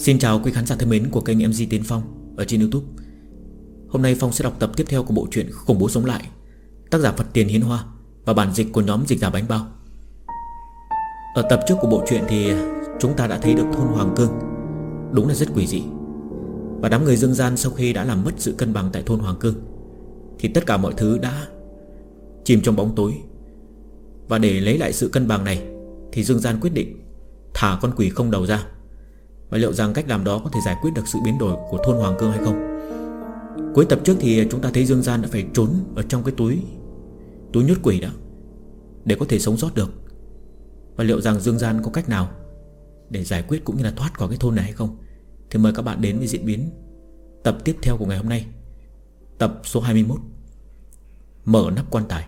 Xin chào quý khán giả thân mến của kênh MC Tiến Phong ở trên YouTube. Hôm nay Phong sẽ đọc tập tiếp theo của bộ truyện Khủng Bố Sống Lại, tác giả Phật Tiền Hiến Hoa và bản dịch của nhóm Dịch Giả Bánh Bao. Ở tập trước của bộ truyện thì chúng ta đã thấy được thôn Hoàng Cương đúng là rất quỷ dị. Và đám người Dương Gian sau khi đã làm mất sự cân bằng tại thôn Hoàng Cương thì tất cả mọi thứ đã chìm trong bóng tối. Và để lấy lại sự cân bằng này thì Dương Gian quyết định thả con quỷ không đầu ra. Và liệu rằng cách làm đó có thể giải quyết được sự biến đổi của thôn Hoàng Cương hay không? Cuối tập trước thì chúng ta thấy Dương Gian đã phải trốn ở trong cái túi nhốt quỷ đó để có thể sống sót được. Và liệu rằng Dương Gian có cách nào để giải quyết cũng như là thoát khỏi cái thôn này hay không? Thì mời các bạn đến với diễn biến tập tiếp theo của ngày hôm nay, tập số 21, Mở nắp quan tài.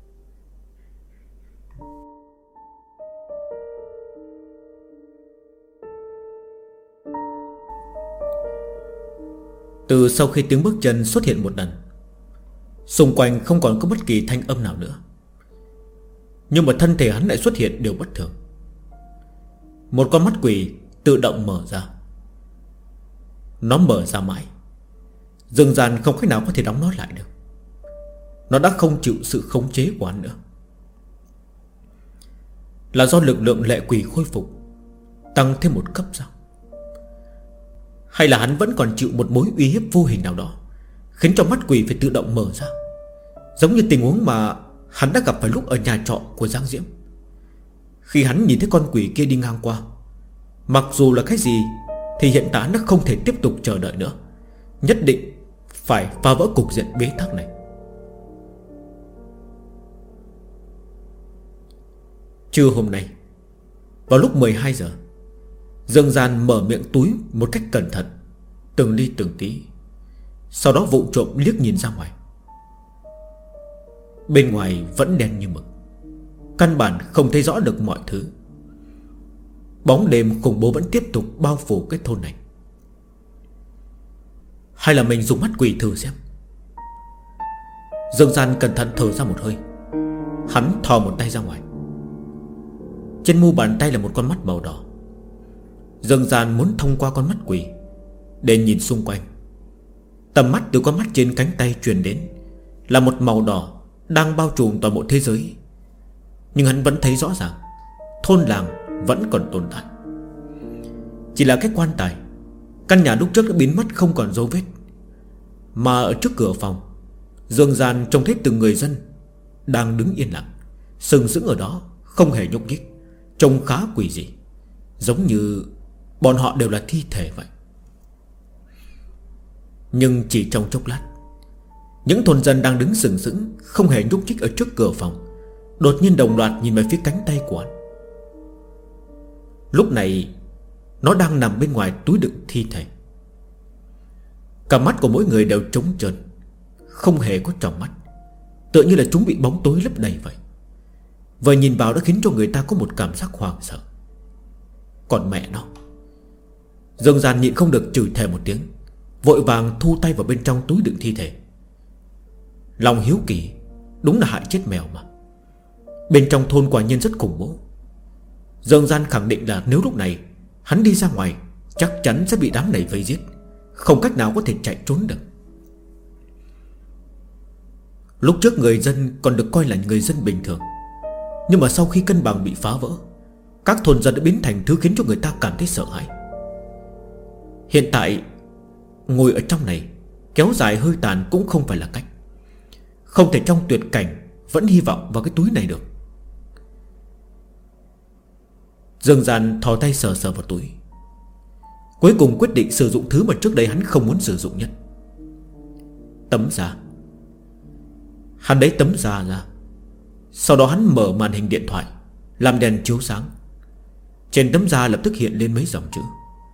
Từ sau khi tiếng bước chân xuất hiện một lần, xung quanh không còn có bất kỳ thanh âm nào nữa. Nhưng mà thân thể hắn lại xuất hiện điều bất thường. Một con mắt quỷ tự động mở ra. Nó mở ra mãi, Dương Gian không cách nào có thể đóng nó lại được. Nó đã không chịu sự khống chế của hắn nữa. Là do lực lượng lệ quỷ khôi phục tăng thêm một cấp sao? Hay là hắn vẫn còn chịu một mối uy hiếp vô hình nào đó khiến cho mắt quỷ phải tự động mở ra, giống như tình huống mà hắn đã gặp phải lúc ở nhà trọ của Giang Diễm. Khi hắn nhìn thấy con quỷ kia đi ngang qua, mặc dù là cái gì thì hiện tại nó không thể tiếp tục chờ đợi nữa, nhất định phải phá vỡ cục diện bế tắc này. Trưa hôm nay vào lúc 12 giờ, Dương Gian mở miệng túi một cách cẩn thận, từng ly từng tí. Sau đó vụng trộm liếc nhìn ra ngoài. Bên ngoài vẫn đen như mực, căn bản không thấy rõ được mọi thứ. Bóng đêm khủng bố vẫn tiếp tục bao phủ cái thôn này. Hay là mình dùng mắt quỷ thử xem? Dương Gian cẩn thận thở ra một hơi. Hắn thò một tay ra ngoài. Trên mu bàn tay là một con mắt màu đỏ. Dương Gian muốn thông qua con mắt quỷ để nhìn xung quanh. Tầm mắt từ con mắt trên cánh tay truyền đến là một màu đỏ đang bao trùm toàn bộ thế giới. Nhưng hắn vẫn thấy rõ ràng thôn làng vẫn còn tồn tại. Chỉ là cái quan tài, căn nhà lúc trước đã biến mất không còn dấu vết. Mà ở trước cửa phòng, Dương Gian trông thấy từng người dân đang đứng yên lặng, sừng sững ở đó, không hề nhúc nhích, trông khá quỷ dị, giống như bọn họ đều là thi thể vậy. Nhưng chỉ trong chốc lát, những thôn dân đang đứng sừng sững không hề nhúc nhích ở trước cửa phòng đột nhiên đồng loạt nhìn về phía cánh tay của anh. Lúc này nó đang nằm bên ngoài túi đựng thi thể. Cả mắt của mỗi người đều trống trơn, không hề có tròng mắt, tựa như là chúng bị bóng tối lấp đầy vậy. Vừa nhìn vào đã khiến cho người ta có một cảm giác hoảng sợ. Còn mẹ nó! Dương Gian nhịn không được chửi thề một tiếng, vội vàng thu tay vào bên trong túi đựng thi thể. Lòng hiếu kỳ đúng là hại chết mèo mà. Bên trong thôn quả nhiên rất khủng bố. Dương Gian khẳng định là nếu lúc này hắn đi ra ngoài, chắc chắn sẽ bị đám này vây giết, không cách nào có thể chạy trốn được. Lúc trước người dân còn được coi là người dân bình thường, nhưng mà sau khi cân bằng bị phá vỡ, các thôn dân đã biến thành thứ khiến cho người ta cảm thấy sợ hãi. Hiện tại ngồi ở trong này kéo dài hơi tàn cũng không phải là cách. Không thể trong tuyệt cảnh vẫn hy vọng vào cái túi này được. Dương Gian thò tay sờ sờ vào túi, cuối cùng quyết định sử dụng thứ mà trước đây hắn không muốn sử dụng nhất. Tấm da. Hắn lấy tấm da ra. Sau đó hắn mở màn hình điện thoại, làm đèn chiếu sáng. Trên tấm da lập tức hiện lên mấy dòng chữ: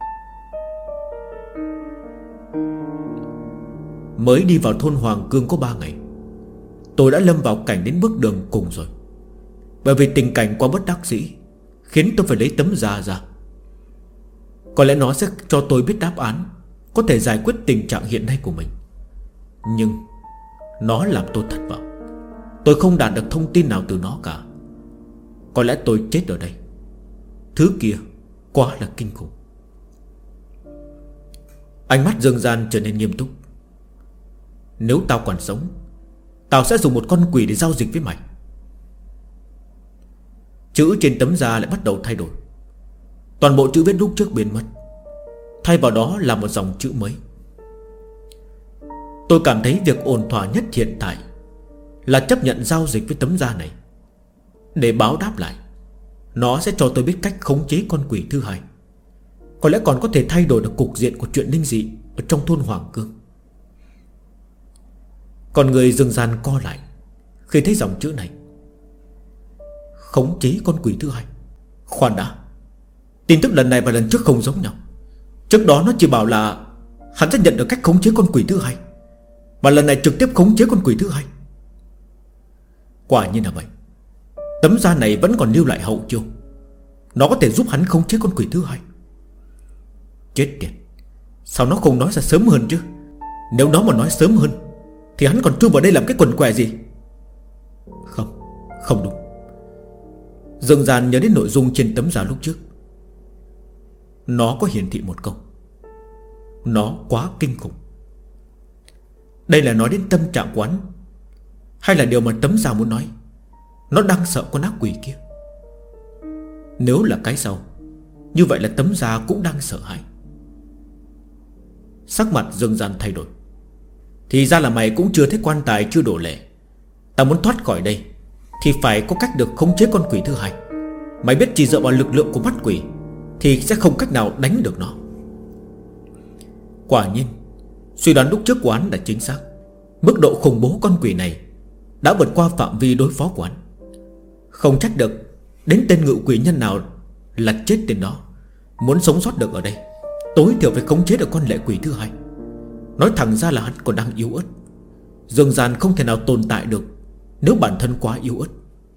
mới đi vào thôn Hoàng Cương có 3 ngày, tôi đã lâm vào cảnh đến bước đường cùng rồi. Bởi vì tình cảnh quá bất đắc dĩ khiến tôi phải lấy tấm da ra. Có lẽ nó sẽ cho tôi biết đáp án, có thể giải quyết tình trạng hiện nay của mình. Nhưng nó làm tôi thất vọng. Tôi không đạt được thông tin nào từ nó cả. Có lẽ tôi chết ở đây. Thứ kia quá là kinh khủng. Ánh mắt Dương Gian trở nên nghiêm túc. Nếu tao còn sống, tao sẽ dùng một con quỷ để giao dịch với mày. Chữ trên tấm da lại bắt đầu thay đổi. Toàn bộ chữ viết lúc trước biến mất, thay vào đó là một dòng chữ mới. Tôi cảm thấy việc ổn thỏa nhất hiện tại là chấp nhận giao dịch với tấm da này. Để báo đáp lại, nó sẽ cho tôi biết cách khống chế con quỷ thứ hai. Có lẽ còn có thể thay đổi được cục diện của chuyện linh dị ở trong thôn Hoàng Cương. Còn người Dương Gian co lại khi thấy dòng chữ này. Khống chế con quỷ thứ hai. Khoan đã, tin tức lần này và lần trước không giống nhau. Trước đó nó chỉ bảo là hắn sẽ nhận được cách khống chế con quỷ thứ hai, và lần này trực tiếp khống chế con quỷ thứ hai. Quả nhiên là vậy. Tấm da này vẫn còn lưu lại hậu chiêu. Nó có thể giúp hắn khống chế con quỷ thứ hai. Chết tiệt, sao nó không nói ra sớm hơn chứ? Nếu nó mà nói sớm hơn thì hắn còn chui vào đây làm cái quần què gì? Không đúng. Dương Gian nhớ đến nội dung trên tấm da lúc trước. Nó có hiển thị một câu: nó quá kinh khủng. Đây là nói đến tâm trạng của hắn, hay là điều mà tấm da muốn nói? Nó đang sợ con ác quỷ kia. Nếu là cái sau, như vậy là tấm da cũng đang sợ hãi. Sắc mặt Dương Gian thay đổi. Thì ra là mày cũng chưa thấy quan tài chưa đổ lệ. Ta muốn thoát khỏi đây thì phải có cách được khống chế con quỷ thứ hai. Mày biết chỉ dựa vào lực lượng của mắt quỷ thì sẽ không cách nào đánh được nó. Quả nhiên, suy đoán lúc trước của hắn đã chính xác. Mức độ khủng bố con quỷ này đã vượt qua phạm vi đối phó của hắn. Không trách được đến tên ngự quỷ nhân nào là chết tên đó. Muốn sống sót được ở đây, tối thiểu phải khống chế được con lệ quỷ thứ hai. Nói thẳng ra là hắn còn đang yếu ớt. Dương Gian không thể nào tồn tại được nếu bản thân quá yếu ớt.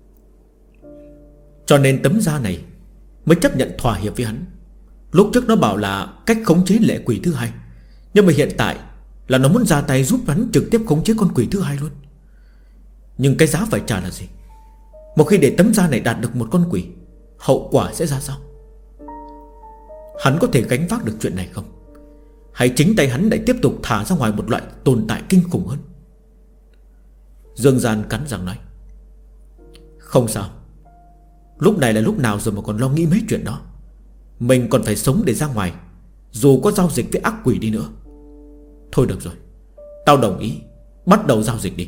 Cho nên tấm da này mới chấp nhận thỏa hiệp với hắn. Lúc trước nó bảo là cách khống chế lệ quỷ thứ hai, nhưng mà hiện tại là nó muốn ra tay giúp hắn trực tiếp khống chế con quỷ thứ hai luôn. Nhưng cái giá phải trả là gì? Một khi để tấm da này đạt được một con quỷ, hậu quả sẽ ra sao? Hắn có thể gánh vác được chuyện này không? Hay chính tay hắn lại tiếp tục thả ra ngoài một loại tồn tại kinh khủng hơn? Dương Gian cắn răng nói: không sao. Lúc này là lúc nào rồi mà còn lo nghĩ mấy chuyện đó. Mình còn phải sống để ra ngoài, dù có giao dịch với ác quỷ đi nữa. Thôi được rồi, tao đồng ý. Bắt đầu giao dịch đi.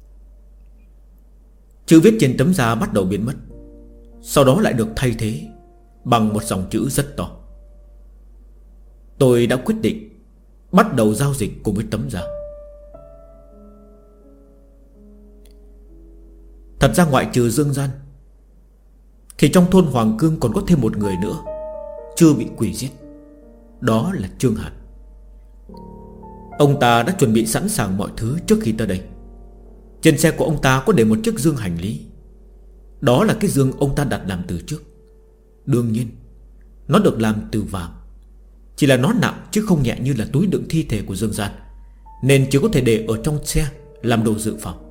Chữ viết trên tấm da bắt đầu biến mất, sau đó lại được thay thế bằng một dòng chữ rất to: tôi đã quyết định bắt đầu giao dịch cùng với tấm da. Thật ra ngoại trừ Dương Gian thì trong thôn Hoàng Cương còn có thêm một người nữa chưa bị quỷ giết. Đó là Trương Hàn. Ông ta đã chuẩn bị sẵn sàng mọi thứ trước khi tới đây. Trên xe của ông ta có để một chiếc dương hành lý. Đó là cái dương ông ta đặt làm từ trước. Đương nhiên nó được làm từ vàng, chỉ là nó nặng chứ không nhẹ như là túi đựng thi thể của Dương Gian, nên chỉ có thể để ở trong xe làm đồ dự phòng.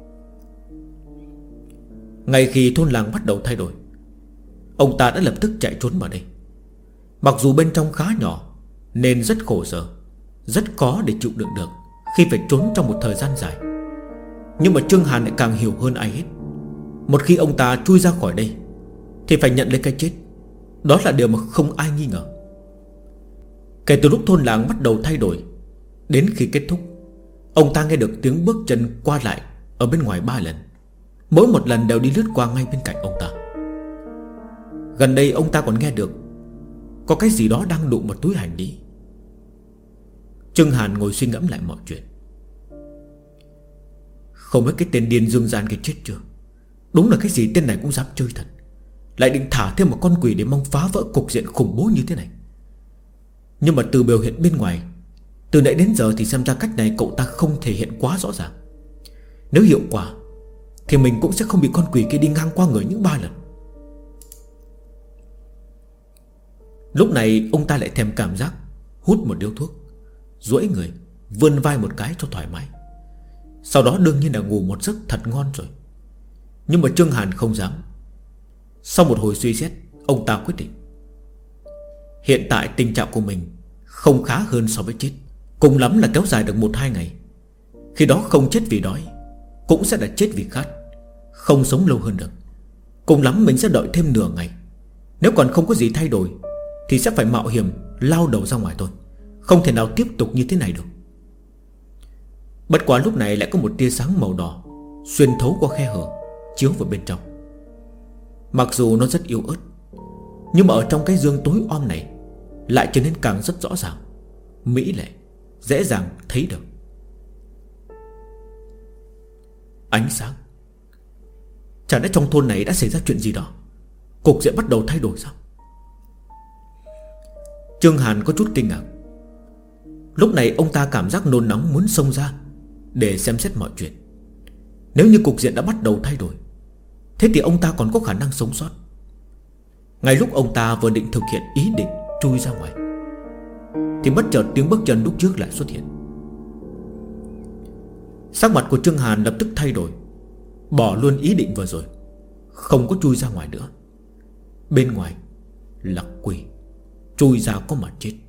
Ngay khi thôn làng bắt đầu thay đổi, ông ta đã lập tức chạy trốn vào đây. Mặc dù bên trong khá nhỏ nên rất khổ sở, rất khó để chịu đựng được khi phải trốn trong một thời gian dài. Nhưng mà Trương Hàn lại càng hiểu hơn ai hết. Một khi ông ta chui ra khỏi đây thì phải nhận lấy cái chết. Đó là điều mà không ai nghi ngờ. Kể từ lúc thôn làng bắt đầu thay đổi đến khi kết thúc, ông ta nghe được tiếng bước chân qua lại ở bên ngoài 3 lần. Mỗi một lần đều đi lướt qua ngay bên cạnh ông ta. Gần đây ông ta còn nghe được có cái gì đó đang đụng vào túi hành lý. Trương Hàn ngồi suy ngẫm lại mọi chuyện. Không biết cái tên điên Dương Gian kia chết chưa. Đúng là cái gì tên này cũng dám chơi thật. Lại định thả thêm một con quỷ để mong phá vỡ cục diện khủng bố như thế này. Nhưng mà từ biểu hiện bên ngoài, từ nãy đến giờ thì xem ra cách này cậu ta không thể hiện quá rõ ràng. Nếu hiệu quả thì mình cũng sẽ không bị con quỷ kia đi ngang qua người những 3 lần. Lúc này ông ta lại thèm cảm giác hút một điếu thuốc, duỗi người vươn vai một cái cho thoải mái. Sau đó đương nhiên là ngủ một giấc thật ngon rồi. Nhưng mà Trương Hàn không dám. Sau một hồi suy xét, ông ta quyết định hiện tại tình trạng của mình không khá hơn so với chết. cùng lắm là kéo dài được 1-2 ngày. Khi đó không chết vì đói, cũng sẽ là chết vì khát, không sống lâu hơn được. Cùng lắm mình sẽ đợi thêm nửa ngày. Nếu còn không có gì thay đổi thì sẽ phải mạo hiểm lao đầu ra ngoài thôi, không thể nào tiếp tục như thế này được. Bất quá lúc này lại có một tia sáng màu đỏ xuyên thấu qua khe hở, chiếu vào bên trong. Mặc dù nó rất yếu ớt, nhưng mà ở trong cái dương tối om này lại trở nên càng rất rõ ràng, mỹ lệ, dễ dàng thấy được. Ánh sáng. Chẳng lẽ trong thôn này đã xảy ra chuyện gì đó, cục diện bắt đầu thay đổi sao? Trương Hàn có chút kinh ngạc. Lúc này ông ta cảm giác nôn nóng muốn xông ra để xem xét mọi chuyện. Nếu như cục diện đã bắt đầu thay đổi, thế thì ông ta còn có khả năng sống sót. Ngay lúc ông ta vừa định thực hiện ý định chui ra ngoài, thì bất chợt tiếng bước chân lúc trước lại xuất hiện. Sắc mặt của Trương Hàn lập tức thay đổi, bỏ luôn ý định vừa rồi, không có chui ra ngoài nữa. Bên ngoài là quỷ, chui ra có mà chết.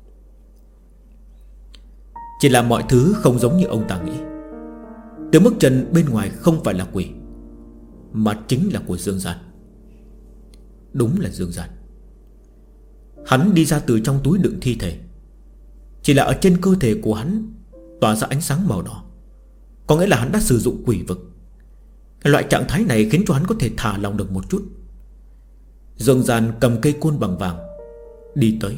Chỉ là mọi thứ không giống như ông ta nghĩ. Tiếng bước chân bên ngoài không phải là quỷ, mà chính là của Dương Gian. Đúng là Dương Gian. Hắn đi ra từ trong túi đựng thi thể. Chỉ là ở trên cơ thể của hắn tỏa ra ánh sáng màu đỏ, có nghĩa là hắn đã sử dụng quỷ vực. Loại trạng thái này khiến cho hắn có thể thả lòng được một chút. Dương Gian cầm cây côn bằng vàng đi tới.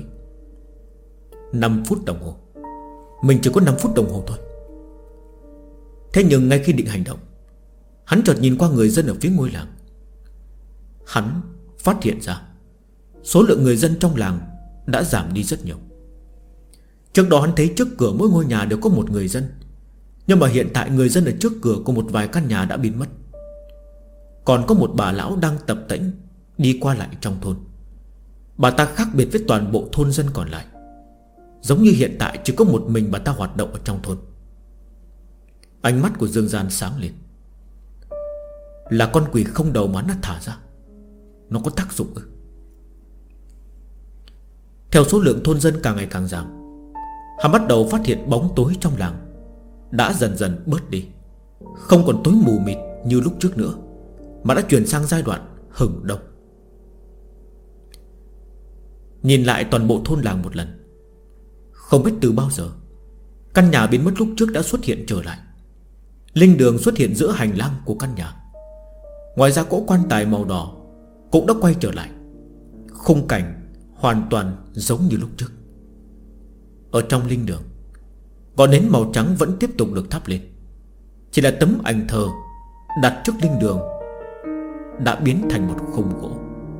5 phút đồng hồ. Mình chỉ có 5 phút đồng hồ thôi. Thế nhưng ngay khi định hành động, hắn chợt nhìn qua người dân ở phía ngôi làng. Hắn phát hiện ra số lượng người dân trong làng đã giảm đi rất nhiều. Trước đó hắn thấy trước cửa mỗi ngôi nhà đều có một người dân, nhưng mà hiện tại người dân ở trước cửa của một vài căn nhà đã biến mất. Còn có một bà lão đang tập tễnh đi qua lại trong thôn. Bà ta khác biệt với toàn bộ thôn dân còn lại, giống như hiện tại chỉ có một mình bà ta hoạt động ở trong thôn. Ánh mắt của Dương Gian sáng lên. Là con quỷ không đầu mà nó thả ra, nó có tác dụng ư? Theo số lượng thôn dân càng ngày càng giảm, hắn bắt đầu phát hiện bóng tối trong làng đã dần dần bớt đi, không còn tối mù mịt như lúc trước nữa, mà đã chuyển sang giai đoạn hừng đông. Nhìn lại toàn bộ thôn làng một lần, không biết từ bao giờ căn nhà biến mất lúc trước đã xuất hiện trở lại. Linh đường xuất hiện giữa hành lang của căn nhà. Ngoài ra cỗ quan tài màu đỏ cũng đã quay trở lại. Khung cảnh hoàn toàn giống như lúc trước. Ở trong linh đường, ngọn nến màu trắng vẫn tiếp tục được thắp lên. Chỉ là tấm ảnh thờ đặt trước linh đường đã biến thành một khung gỗ.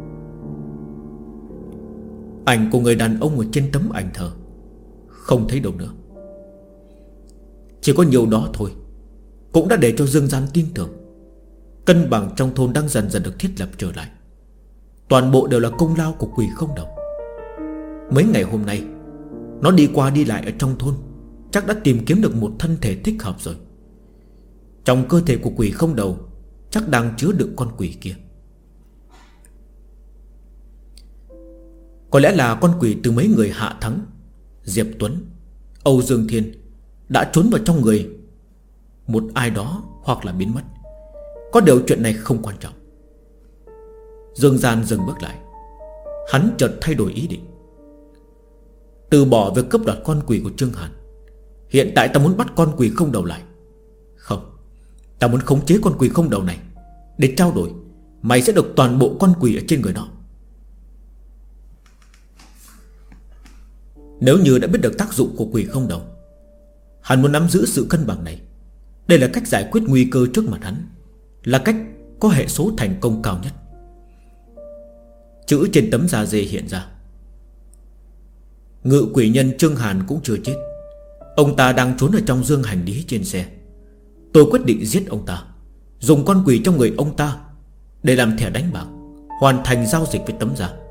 Ảnh của người đàn ông ở trên tấm ảnh thờ không thấy đâu nữa. Chỉ có nhiều đó thôi cũng đã để cho Dương Gian tin tưởng cân bằng trong thôn đang dần dần được thiết lập trở lại. Toàn bộ đều là công lao của quỷ không đầu. Mấy ngày hôm nay nó đi qua đi lại ở trong thôn, chắc đã tìm kiếm được một thân thể thích hợp rồi. Trong cơ thể của quỷ không đầu chắc đang chứa đựng con quỷ kia. Có lẽ là con quỷ từ mấy người Hạ Thắng, Diệp Tuấn, Âu Dương Thiên đã trốn vào trong người một ai đó hoặc là biến mất. Có điều chuyện này không quan trọng. Dương Gian dừng bước lại. Hắn chợt thay đổi ý định. Từ bỏ việc cướp đoạt con quỷ của Trương Hàn. Hiện tại ta muốn bắt con quỷ không đầu lại. Không, ta muốn khống chế con quỷ không đầu này. Để trao đổi, mày sẽ được toàn bộ con quỷ ở trên người nó. Nếu như đã biết được tác dụng của quỷ không đầu, hắn muốn nắm giữ sự cân bằng này. Đây là cách giải quyết nguy cơ trước mặt hắn, là cách có hệ số thành công cao nhất. Chữ trên tấm da dê hiện ra. Ngự quỷ nhân Trương Hàn cũng chưa chết. Ông ta đang trốn ở trong dương hành lý trên xe. Tôi quyết định giết ông ta, dùng con quỷ trong người ông ta để làm thẻ đánh bạc, hoàn thành giao dịch với tấm da.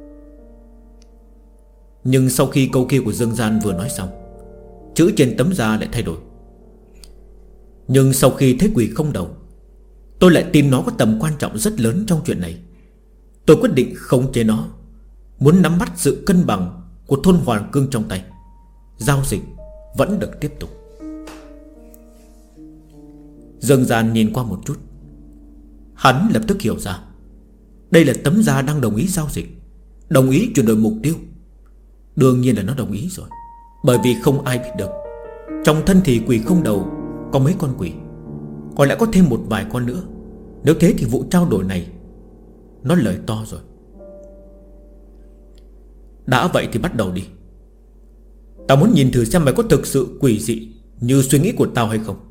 Nhưng sau khi câu kia của Dương Gian vừa nói xong, chữ trên tấm da lại thay đổi. Nhưng sau khi thấy quỷ không đầu, tôi lại tin nó có tầm quan trọng rất lớn trong chuyện này. Tôi quyết định khống chế nó, muốn nắm bắt sự cân bằng của thôn Hoàn Cương trong tay. Giao dịch vẫn được tiếp tục. Dương Gian nhìn qua một chút, hắn lập tức hiểu ra đây là tấm da đang đồng ý giao dịch, đồng ý chuyển đổi mục tiêu. Đương nhiên là nó đồng ý rồi, bởi vì không ai biết được trong thân thể quỷ không đầu có mấy con quỷ, còn lại có thêm một vài con nữa. Nếu thế thì vụ trao đổi này nó lời to rồi. Đã vậy thì bắt đầu đi. Tao muốn nhìn thử xem mày có thực sự quỷ dị như suy nghĩ của tao hay không.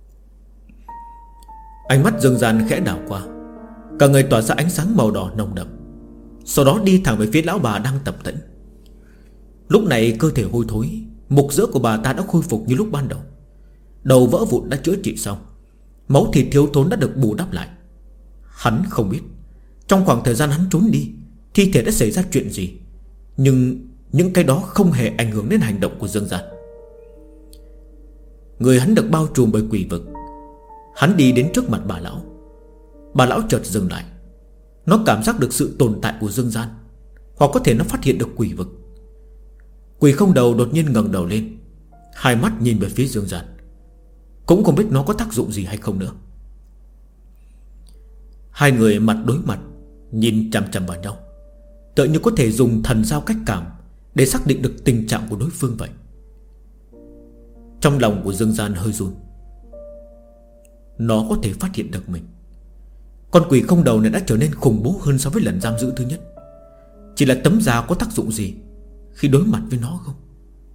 Ánh mắt Dương Gian khẽ đảo qua, cả người tỏa ra ánh sáng màu đỏ nồng đậm, sau đó đi thẳng về phía lão bà đang tập tễnh. Lúc này cơ thể hôi thối, mục rỡ của bà ta đã khôi phục như lúc ban đầu. Đầu vỡ vụn đã chữa trị xong, máu thịt thiếu thốn đã được bù đắp lại. Hắn không biết trong khoảng thời gian hắn trốn đi, thi thể đã xảy ra chuyện gì, nhưng những cái đó không hề ảnh hưởng đến hành động của Dương Gian. Người hắn được bao trùm bởi quỷ vực. Hắn đi đến trước mặt bà lão. Bà lão chợt dừng lại. Nó cảm giác được sự tồn tại của Dương Gian, hoặc có thể nó phát hiện được quỷ vực. Quỷ không đầu đột nhiên ngẩng đầu lên, hai mắt nhìn về phía Dương Gian, cũng không biết nó có tác dụng gì hay không nữa. Hai người mặt đối mặt, nhìn chằm chằm vào nhau, tựa như có thể dùng thần giao cách cảm để xác định được tình trạng của đối phương vậy. Trong lòng của Dương Gian hơi run. Nó có thể phát hiện được mình. Con quỷ không đầu này đã trở nên khủng bố hơn so với lần giam giữ thứ nhất. Chỉ là tấm da có tác dụng gì khi đối mặt với nó không?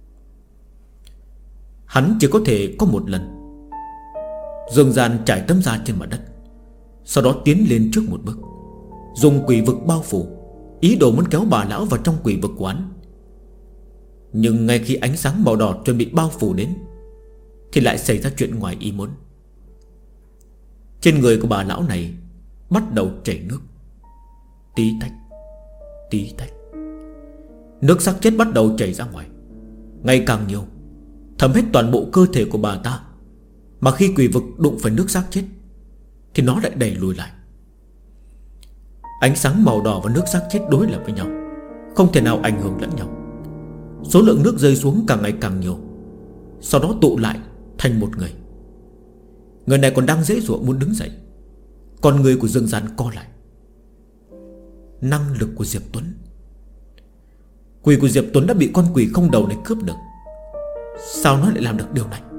Hắn chỉ có thể có một lần. Dương Gian trải tấm da trên mặt đất, sau đó tiến lên trước một bước, dùng quỷ vực bao phủ, ý đồ muốn kéo bà lão vào trong quỷ vực quán. Nhưng ngay khi ánh sáng màu đỏ chuẩn bị bao phủ đến, thì lại xảy ra chuyện ngoài ý muốn. Trên người của bà lão này bắt đầu chảy nước. Tí tách, tí tách. Nước xác chết bắt đầu chảy ra ngoài, ngày càng nhiều, thấm hết toàn bộ cơ thể của bà ta. Mà khi quỷ vực đụng phải nước xác chết thì nó lại đẩy lùi lại. Ánh sáng màu đỏ và nước xác chết đối lập với nhau, không thể nào ảnh hưởng lẫn nhau. Số lượng nước rơi xuống càng ngày càng nhiều, sau đó tụ lại thành một người. Người này còn đang dễ dụa muốn đứng dậy. Con người của Dương Gian co lại. Năng lực của Diệp Tuấn. Quỷ của Diệp Tuấn đã bị con quỷ không đầu này cướp được. Sao nó lại làm được điều này?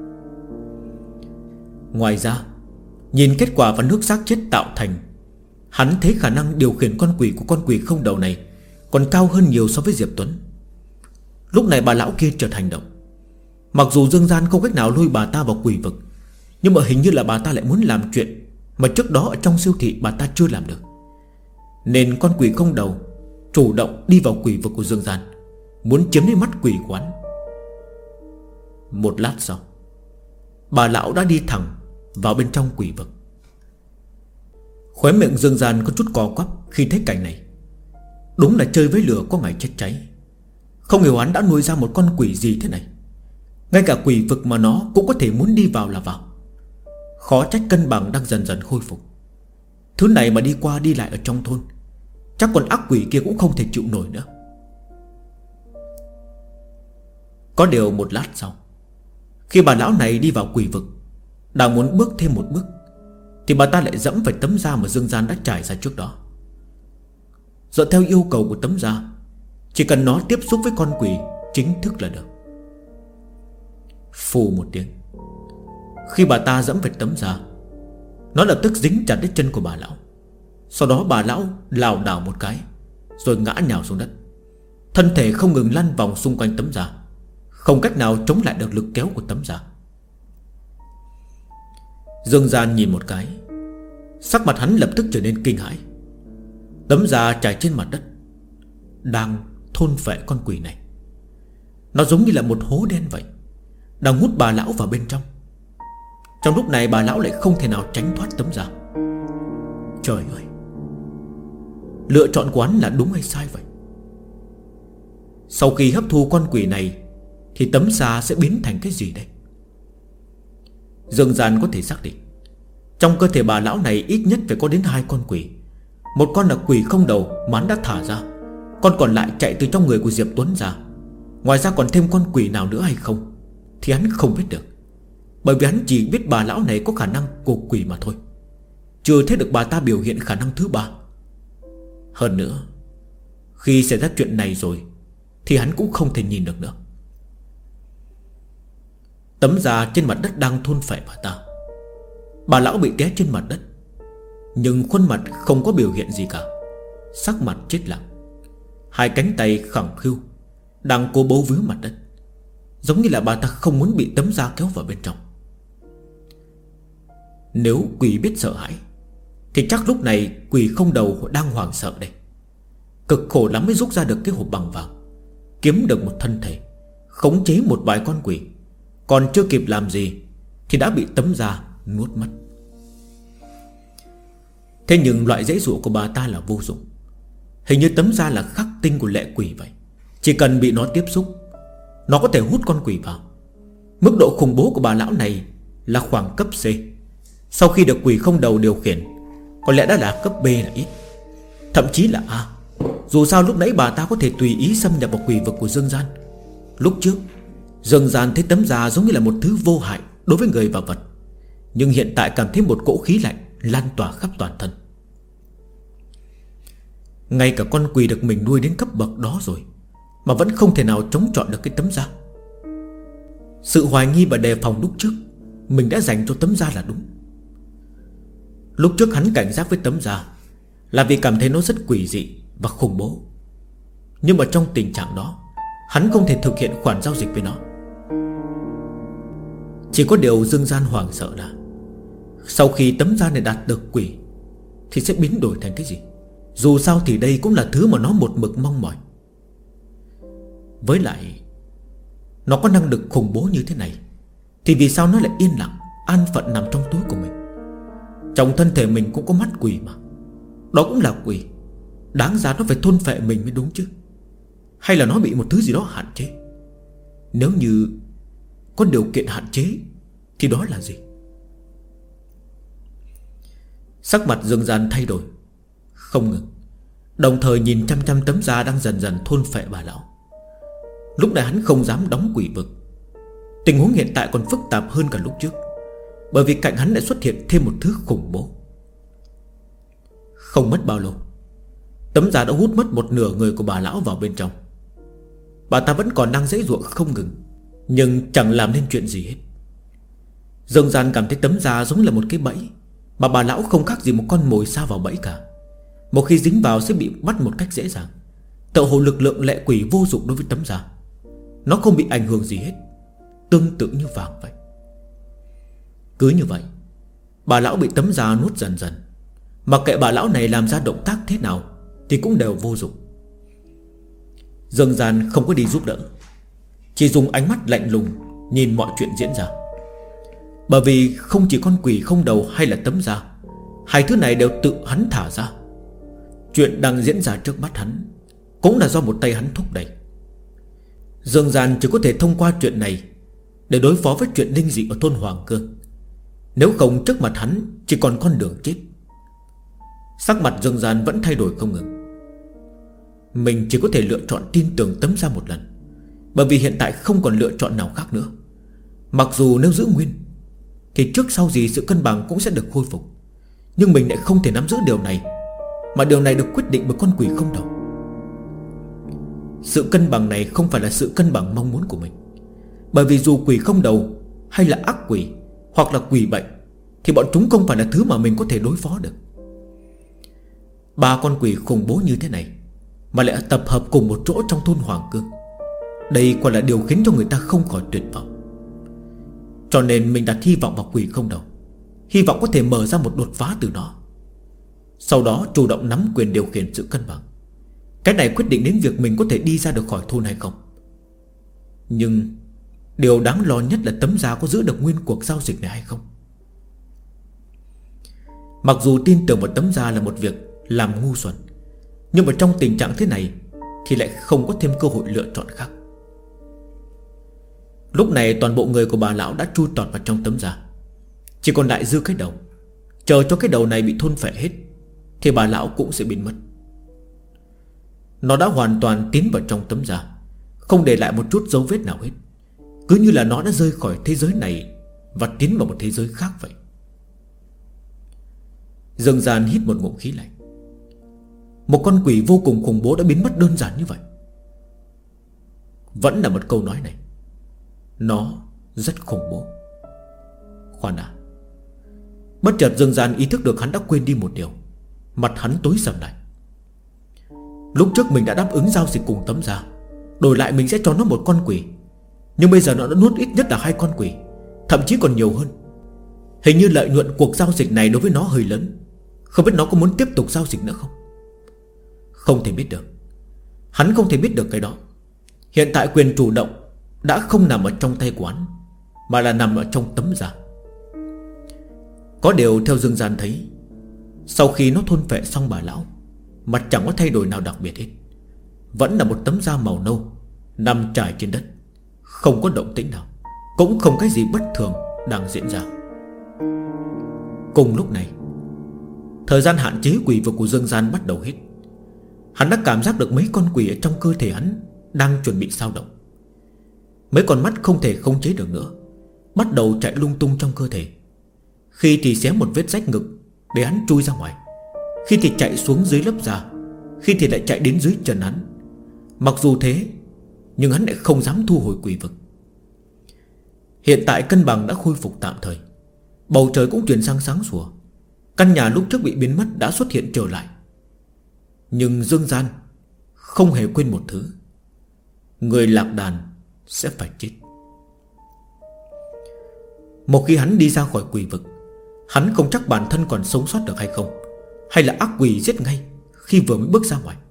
Ngoài ra, nhìn kết quả và nước xác chết tạo thành, hắn thấy khả năng điều khiển con quỷ của con quỷ không đầu này còn cao hơn nhiều so với Diệp Tuấn. Lúc này bà lão kia chợt hành động. Mặc dù Dương Gian không cách nào lôi bà ta vào quỷ vực, nhưng mà hình như là bà ta lại muốn làm chuyện mà trước đó ở trong siêu thị bà ta chưa làm được. Nên con quỷ không đầu chủ động đi vào quỷ vực của Dương Gian, muốn chiếm lấy mắt quỷ quán. Một lát sau, bà lão đã đi thẳng vào bên trong quỷ vực. Khóe miệng Dương Gian có chút co quắp khi thấy cảnh này. Đúng là chơi với lửa có ngày chết cháy. Không hiểu hắn đã nuôi ra một con quỷ gì thế này. Ngay cả quỷ vực mà nó cũng có thể muốn đi vào là vào. Khó trách cân bằng đang dần dần khôi phục. Thứ này mà đi qua đi lại ở trong thôn, chắc con ác quỷ kia cũng không thể chịu nổi nữa. Có điều một lát sau, khi bà lão này đi vào quỷ vực, đang muốn bước thêm một bước, thì bà ta lại dẫm phải tấm da mà Dương Gian đã trải ra trước đó. Dựa theo yêu cầu của tấm da, chỉ cần nó tiếp xúc với con quỷ chính thức là được. Phù một tiếng, khi bà ta dẫm phải tấm da, nó lập tức dính chặt đến chân của bà lão. Sau đó bà lão lảo đảo một cái, rồi ngã nhào xuống đất. Thân thể không ngừng lăn vòng xung quanh tấm da, không cách nào chống lại được lực kéo của tấm da. Dương Gian nhìn một cái, sắc mặt hắn lập tức trở nên kinh hãi. Tấm da trải trên mặt đất đang thôn phệ con quỷ này. Nó giống như là một hố đen vậy, đang hút bà lão vào bên trong. Trong lúc này bà lão lại không thể nào tránh thoát tấm da. Trời ơi, lựa chọn của hắn là đúng hay sai vậy? Sau khi hấp thu con quỷ này thì tấm da sẽ biến thành cái gì đây? Dương Gian có thể xác định trong cơ thể bà lão này ít nhất phải có đến 2 con quỷ. Một con là quỷ không đầu mà hắn đã thả ra, con còn lại chạy từ trong người của Diệp Tuấn ra. Ngoài ra còn thêm con quỷ nào nữa hay không thì hắn không biết được, bởi vì hắn chỉ biết bà lão này có khả năng của quỷ mà thôi, chưa thấy được bà ta biểu hiện khả năng thứ ba. Hơn nữa, khi xảy ra chuyện này rồi thì hắn cũng không thể nhìn được nữa. Tấm da trên mặt đất đang thôn phệ bà ta. Bà lão bị té trên mặt đất, nhưng khuôn mặt không có biểu hiện gì cả, sắc mặt chết lặng. Hai cánh tay khẳng khiu đang cố bấu víu mặt đất, giống như là bà ta không muốn bị tấm da kéo vào bên trong. Nếu quỷ biết sợ hãi thì chắc lúc này quỷ không đầu đang hoảng sợ đây. Cực khổ lắm mới rút ra được cái hộp bằng vàng, kiếm được một thân thể, khống chế một vài con quỷ. Còn chưa kịp làm gì thì đã bị tấm da nuốt mất. Thế nhưng loại giãy giụa của bà ta là vô dụng. Hình như tấm da là khắc tinh của lệ quỷ vậy. Chỉ cần bị nó tiếp xúc, nó có thể hút con quỷ vào. Mức độ khủng bố của bà lão này là khoảng cấp C. Sau khi được quỷ không đầu điều khiển, có lẽ đã là cấp B là ít, thậm chí là A. Dù sao lúc nãy bà ta có thể tùy ý xâm nhập vào quỷ vực của Dương Gian. Lúc trước Dương Gian thấy tấm da giống như là một thứ vô hại đối với người và vật, nhưng hiện tại cảm thấy một cỗ khí lạnh lan tỏa khắp toàn thân. Ngay cả con quỷ được mình nuôi đến cấp bậc đó rồi mà vẫn không thể nào chống chọi được cái tấm da. Sự hoài nghi và đề phòng lúc trước mình đã dành cho tấm da là đúng. Lúc trước hắn cảnh giác với tấm da là vì cảm thấy nó rất quỷ dị và khủng bố. Nhưng mà trong tình trạng đó, hắn không thể thực hiện khoản giao dịch với nó. Chỉ có điều Dương Gian hoảng sợ là sau khi tấm da này đạt được quỷ thì sẽ biến đổi thành cái gì. Dù sao thì đây cũng là thứ mà nó một mực mong mỏi. Với lại nó có năng lực khủng bố như thế này thì vì sao nó lại yên lặng an phận nằm trong túi của mình? Trong thân thể mình cũng có mắt quỷ mà. Đó cũng là quỷ, đáng ra nó phải thôn phệ mình mới đúng chứ. Hay là nó bị một thứ gì đó hạn chế? Nếu như có điều kiện hạn chế thì đó là gì? Sắc mặt Dương Gian thay đổi không ngừng, đồng thời nhìn chăm chăm tấm da đang dần dần thôn phệ bà lão. Lúc này hắn không dám đóng quỷ vực. Tình huống hiện tại còn phức tạp hơn cả lúc trước, bởi vì cạnh hắn lại xuất hiện thêm một thứ khủng bố. Không mất bao lâu, tấm da đã hút mất một nửa người của bà lão vào bên trong. Bà ta vẫn còn đang giãy giụa không ngừng, nhưng chẳng làm nên chuyện gì hết. Dương Gian cảm thấy tấm da giống là một cái bẫy, mà bà lão không khác gì một con mồi sa vào bẫy cả. Một khi dính vào sẽ bị bắt một cách dễ dàng. Tựa hồ lực lượng lệ quỷ vô dụng đối với tấm da. Nó không bị ảnh hưởng gì hết, tương tự như vàng vậy. Cứ như vậy, bà lão bị tấm da nuốt dần dần. Mặc kệ bà lão này làm ra động tác thế nào thì cũng đều vô dụng. Dương Gian không có đi giúp đỡ, chỉ dùng ánh mắt lạnh lùng nhìn mọi chuyện diễn ra. Bởi vì không chỉ con quỷ không đầu hay là tấm da, hai thứ này đều tự hắn thả ra. Chuyện đang diễn ra trước mắt hắn cũng là do một tay hắn thúc đẩy. Dương Gian chỉ có thể thông qua chuyện này để đối phó với chuyện linh dị ở thôn Hoàng Cương. Nếu không trước mặt hắn chỉ còn con đường chết. Sắc mặt Dương Gian vẫn thay đổi không ngừng. Mình chỉ có thể lựa chọn tin tưởng tấm da một lần, bởi vì hiện tại không còn lựa chọn nào khác nữa. Mặc dù nếu giữ nguyên thì trước sau gì sự cân bằng cũng sẽ được khôi phục, nhưng mình lại không thể nắm giữ điều này, mà điều này được quyết định bởi con quỷ không đầu. Sự cân bằng này không phải là sự cân bằng mong muốn của mình, bởi vì dù quỷ không đầu hay là ác quỷ hoặc là quỷ bệnh thì bọn chúng không phải là thứ mà mình có thể đối phó được. Ba con quỷ khủng bố như thế này mà lại tập hợp cùng một chỗ trong thôn Hoàng Cương, đây quả là điều khiến cho người ta không khỏi tuyệt vọng. Cho nên mình đặt hy vọng vào quỷ không đầu, hy vọng có thể mở ra một đột phá từ nó, sau đó chủ động nắm quyền điều khiển sự cân bằng. Cái này quyết định đến việc mình có thể đi ra được khỏi thôn hay không. Nhưng điều đáng lo nhất là tấm da có giữ được nguyên cuộc giao dịch này hay không. Mặc dù tin tưởng vào tấm da là một việc làm ngu xuẩn, nhưng mà trong tình trạng thế này thì lại không có thêm cơ hội lựa chọn khác. Lúc này toàn bộ người của bà lão đã chui tọt vào trong tấm da, chỉ còn lại dư cái đầu. Chờ cho cái đầu này bị thôn phệ hết thì bà lão cũng sẽ biến mất. Nó đã hoàn toàn tiến vào trong tấm da, không để lại một chút dấu vết nào hết. cứ như là nó đã rơi khỏi thế giới này và tiến vào một thế giới khác vậy. Dương Gian hít một ngụm khí lạnh. Một con quỷ vô cùng khủng bố đã biến mất đơn giản như vậy. Vẫn là một câu nói này, nó rất khủng bố. Khoan đã. Bất chợt Dương Gian ý thức được hắn đã quên đi một điều. Mặt hắn tối sầm lại. Lúc trước mình đã đáp ứng giao dịch cùng Tấm Gia, đổi lại mình sẽ cho nó một con quỷ. Nhưng bây giờ nó đã nuốt ít nhất là 2 con quỷ, thậm chí còn nhiều hơn. Hình như lợi nhuận cuộc giao dịch này đối với nó hơi lớn. Không biết nó có muốn tiếp tục giao dịch nữa không? Không thể biết được. Hắn không thể biết được cái đó. Hiện tại quyền chủ động đã không nằm ở trong tay của hắn, mà là nằm ở trong Tấm Gia. Có điều theo Dương Gian thấy, sau khi nó thôn phệ xong bà lão, mặt chẳng có thay đổi nào đặc biệt hết. Vẫn là một tấm da màu nâu nằm trải trên đất, không có động tĩnh nào, cũng không cái gì bất thường đang diễn ra. Cùng lúc này, thời gian hạn chế quỷ vực của Dương Gian bắt đầu hết. Hắn đã cảm giác được mấy con quỷ ở trong cơ thể hắn đang chuẩn bị xao động. Mấy con mắt không thể khống chế được nữa, bắt đầu chạy lung tung trong cơ thể. Khi thì xé một vết rách ngực để hắn chui ra ngoài, khi thì chạy xuống dưới lớp da, khi thì lại chạy đến dưới chân hắn. Mặc dù thế, nhưng hắn lại không dám thu hồi quỷ vực. Hiện tại cân bằng đã khôi phục tạm thời. Bầu trời cũng chuyển sang sáng sủa. Căn nhà lúc trước bị biến mất đã xuất hiện trở lại. Nhưng Dương Gian không hề quên một thứ: người lạc đàn sẽ phải chết. Một khi hắn đi ra khỏi quỷ vực, hắn không chắc bản thân còn sống sót được hay không, hay là ác quỷ giết ngay khi vừa mới bước ra ngoài.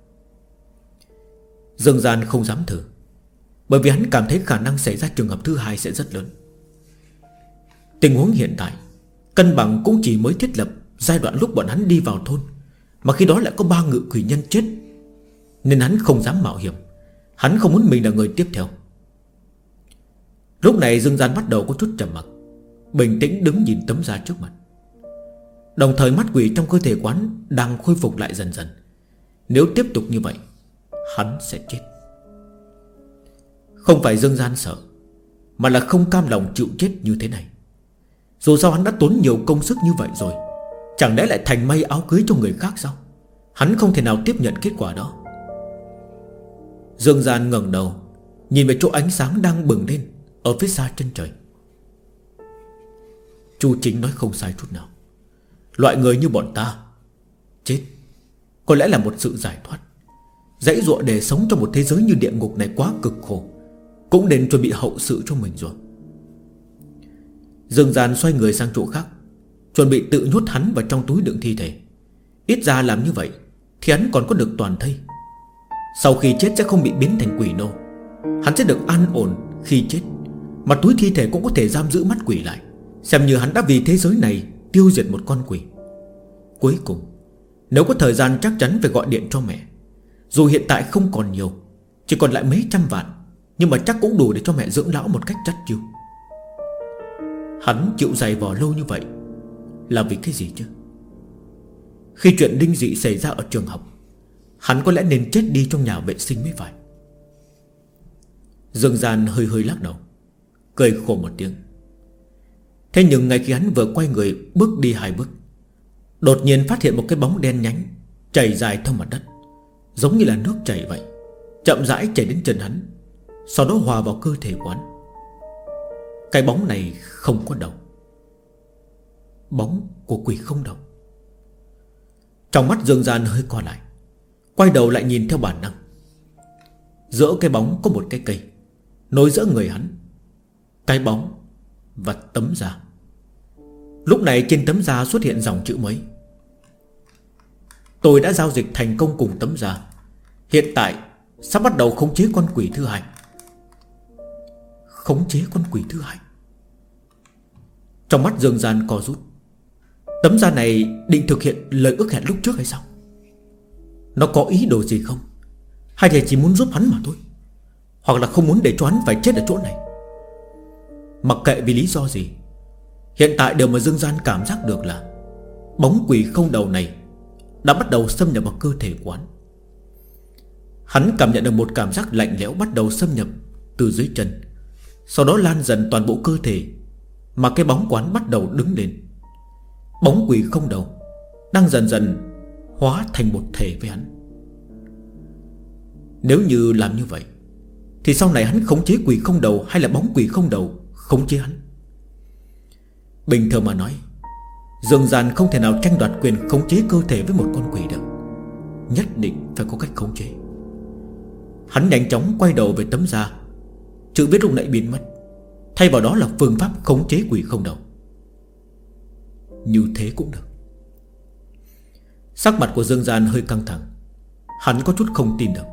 Dương Gian không dám thử, bởi vì hắn cảm thấy khả năng xảy ra trường hợp thứ hai sẽ rất lớn. Tình huống hiện tại, cân bằng cũng chỉ mới thiết lập giai đoạn lúc bọn hắn đi vào thôn, mà khi đó lại có 3 ngự quỷ nhân chết, nên hắn không dám mạo hiểm. Hắn không muốn mình là người tiếp theo. Lúc này Dương Gian bắt đầu có chút trầm mặc, bình tĩnh đứng nhìn Tấm Gia trước mặt. Đồng thời mắt quỷ trong cơ thể quán đang khôi phục lại dần dần. Nếu tiếp tục như vậy, hắn sẽ chết. Không phải Dương Gian sợ, mà là không cam lòng chịu chết như thế này. Dù sao hắn đã tốn nhiều công sức như vậy rồi, chẳng lẽ lại thành may áo cưới cho người khác sao? Hắn không thể nào tiếp nhận kết quả đó. Dương Gian ngẩng đầu nhìn về chỗ ánh sáng đang bừng lên ở phía xa chân trời. Chu Chính nói không sai chút nào. Loại người như bọn ta chết có lẽ là một sự giải thoát. Dãy dụa để sống trong một thế giới như địa ngục này quá cực khổ, cũng nên chuẩn bị hậu sự cho mình rồi. Dương Gian xoay người sang chỗ khác, chuẩn bị tự nhốt hắn vào trong túi đựng thi thể. Ít ra làm như vậy thì hắn còn có được toàn thây. Sau khi chết sẽ không bị biến thành quỷ nô. Hắn sẽ được an ổn khi chết, mà túi thi thể cũng có thể giam giữ mắt quỷ lại, xem như hắn đã vì thế giới này tiêu diệt một con quỷ. Cuối cùng, nếu có thời gian chắc chắn phải gọi điện cho mẹ. Dù hiện tại không còn nhiều, chỉ còn lại mấy trăm vạn, nhưng mà chắc cũng đủ để cho mẹ dưỡng lão một cách chắt chiu. Hắn chịu dày vò lâu như vậy là vì cái gì chứ? Khi chuyện linh dị xảy ra ở trường học, hắn có lẽ nên chết đi trong nhà vệ sinh mới phải. Dương Gian hơi hơi lắc đầu, cười khổ một tiếng. Thế nhưng ngay khi hắn vừa quay người bước đi 2 bước, đột nhiên phát hiện một cái bóng đen nhánh chảy dài theo mặt đất, giống như là nước chảy vậy, chậm rãi chảy đến chân hắn, sau đó hòa vào cơ thể của hắn. Cái bóng này không có đầu, bóng của quỷ không đầu. Trong mắt Dương Gian hơi co lại, quay đầu lại nhìn theo bản năng. Giữa cái bóng có một cái cây nối giữa người hắn, cái bóng và Tấm Gia. Lúc này trên Tấm Gia xuất hiện dòng chữ mới: tôi đã giao dịch thành công cùng Tấm Gia, hiện tại sắp bắt đầu khống chế con quỷ thứ hai. Khống chế con quỷ thứ hai? Trong mắt Dương Gian co rút. Tấm Gia này định thực hiện lời ước hẹn lúc trước hay sao? Nó có ý đồ gì không? Hay thì chỉ muốn giúp hắn mà thôi, hoặc là không muốn để cho hắn phải chết ở chỗ này? Mặc kệ vì lý do gì, hiện tại điều mà Dương Gian cảm giác được là bóng quỷ không đầu này đã bắt đầu xâm nhập vào cơ thể của hắn. Hắn cảm nhận được một cảm giác lạnh lẽo bắt đầu xâm nhập từ dưới chân, sau đó lan dần toàn bộ cơ thể, mà cái bóng quán bắt đầu đứng lên. Bóng quỷ không đầu đang dần dần hóa thành một thể với hắn. Nếu như làm như vậy thì sau này hắn khống chế quỷ không đầu hay là bóng quỷ không đầu khống chế hắn? Bình thường mà nói, Dương Gian không thể nào tranh đoạt quyền khống chế cơ thể với một con quỷ được. Nhất định phải có cách khống chế. Hắn nhanh chóng quay đầu về tấm da. Chữ viết lúc nãy biến mất, thay vào đó là phương pháp khống chế quỷ không đầu. Như thế cũng được. Sắc mặt của Dương Gian hơi căng thẳng. Hắn có chút không tin được.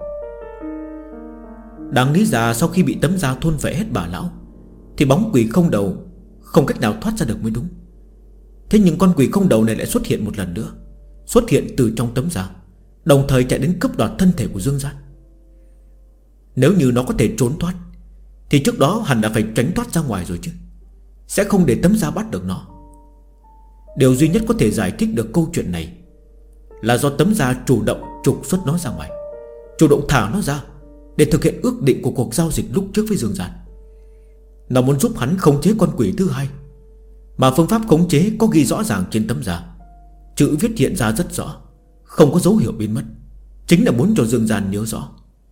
Đáng lý ra sau khi bị tấm da thôn phệ hết bà lão thì bóng quỷ không đầu không cách nào thoát ra được mới đúng. Thế nhưng con quỷ không đầu này lại xuất hiện một lần nữa, xuất hiện từ trong tấm da, đồng thời chạy đến cướp đoạt thân thể của Dương Gian. Nếu như nó có thể trốn thoát thì trước đó hắn đã phải tránh thoát ra ngoài rồi chứ, sẽ không để tấm da bắt được nó. Điều duy nhất có thể giải thích được câu chuyện này là do tấm da chủ động trục xuất nó ra ngoài, chủ động thả nó ra để thực hiện ước định của cuộc giao dịch lúc trước với Dương Gian. Nó muốn giúp hắn khống chế con quỷ thứ hai, mà phương pháp khống chế có ghi rõ ràng trên tấm da. Chữ viết hiện ra rất rõ, không có dấu hiệu biến mất, chính là muốn cho Dương Gian nhớ rõ.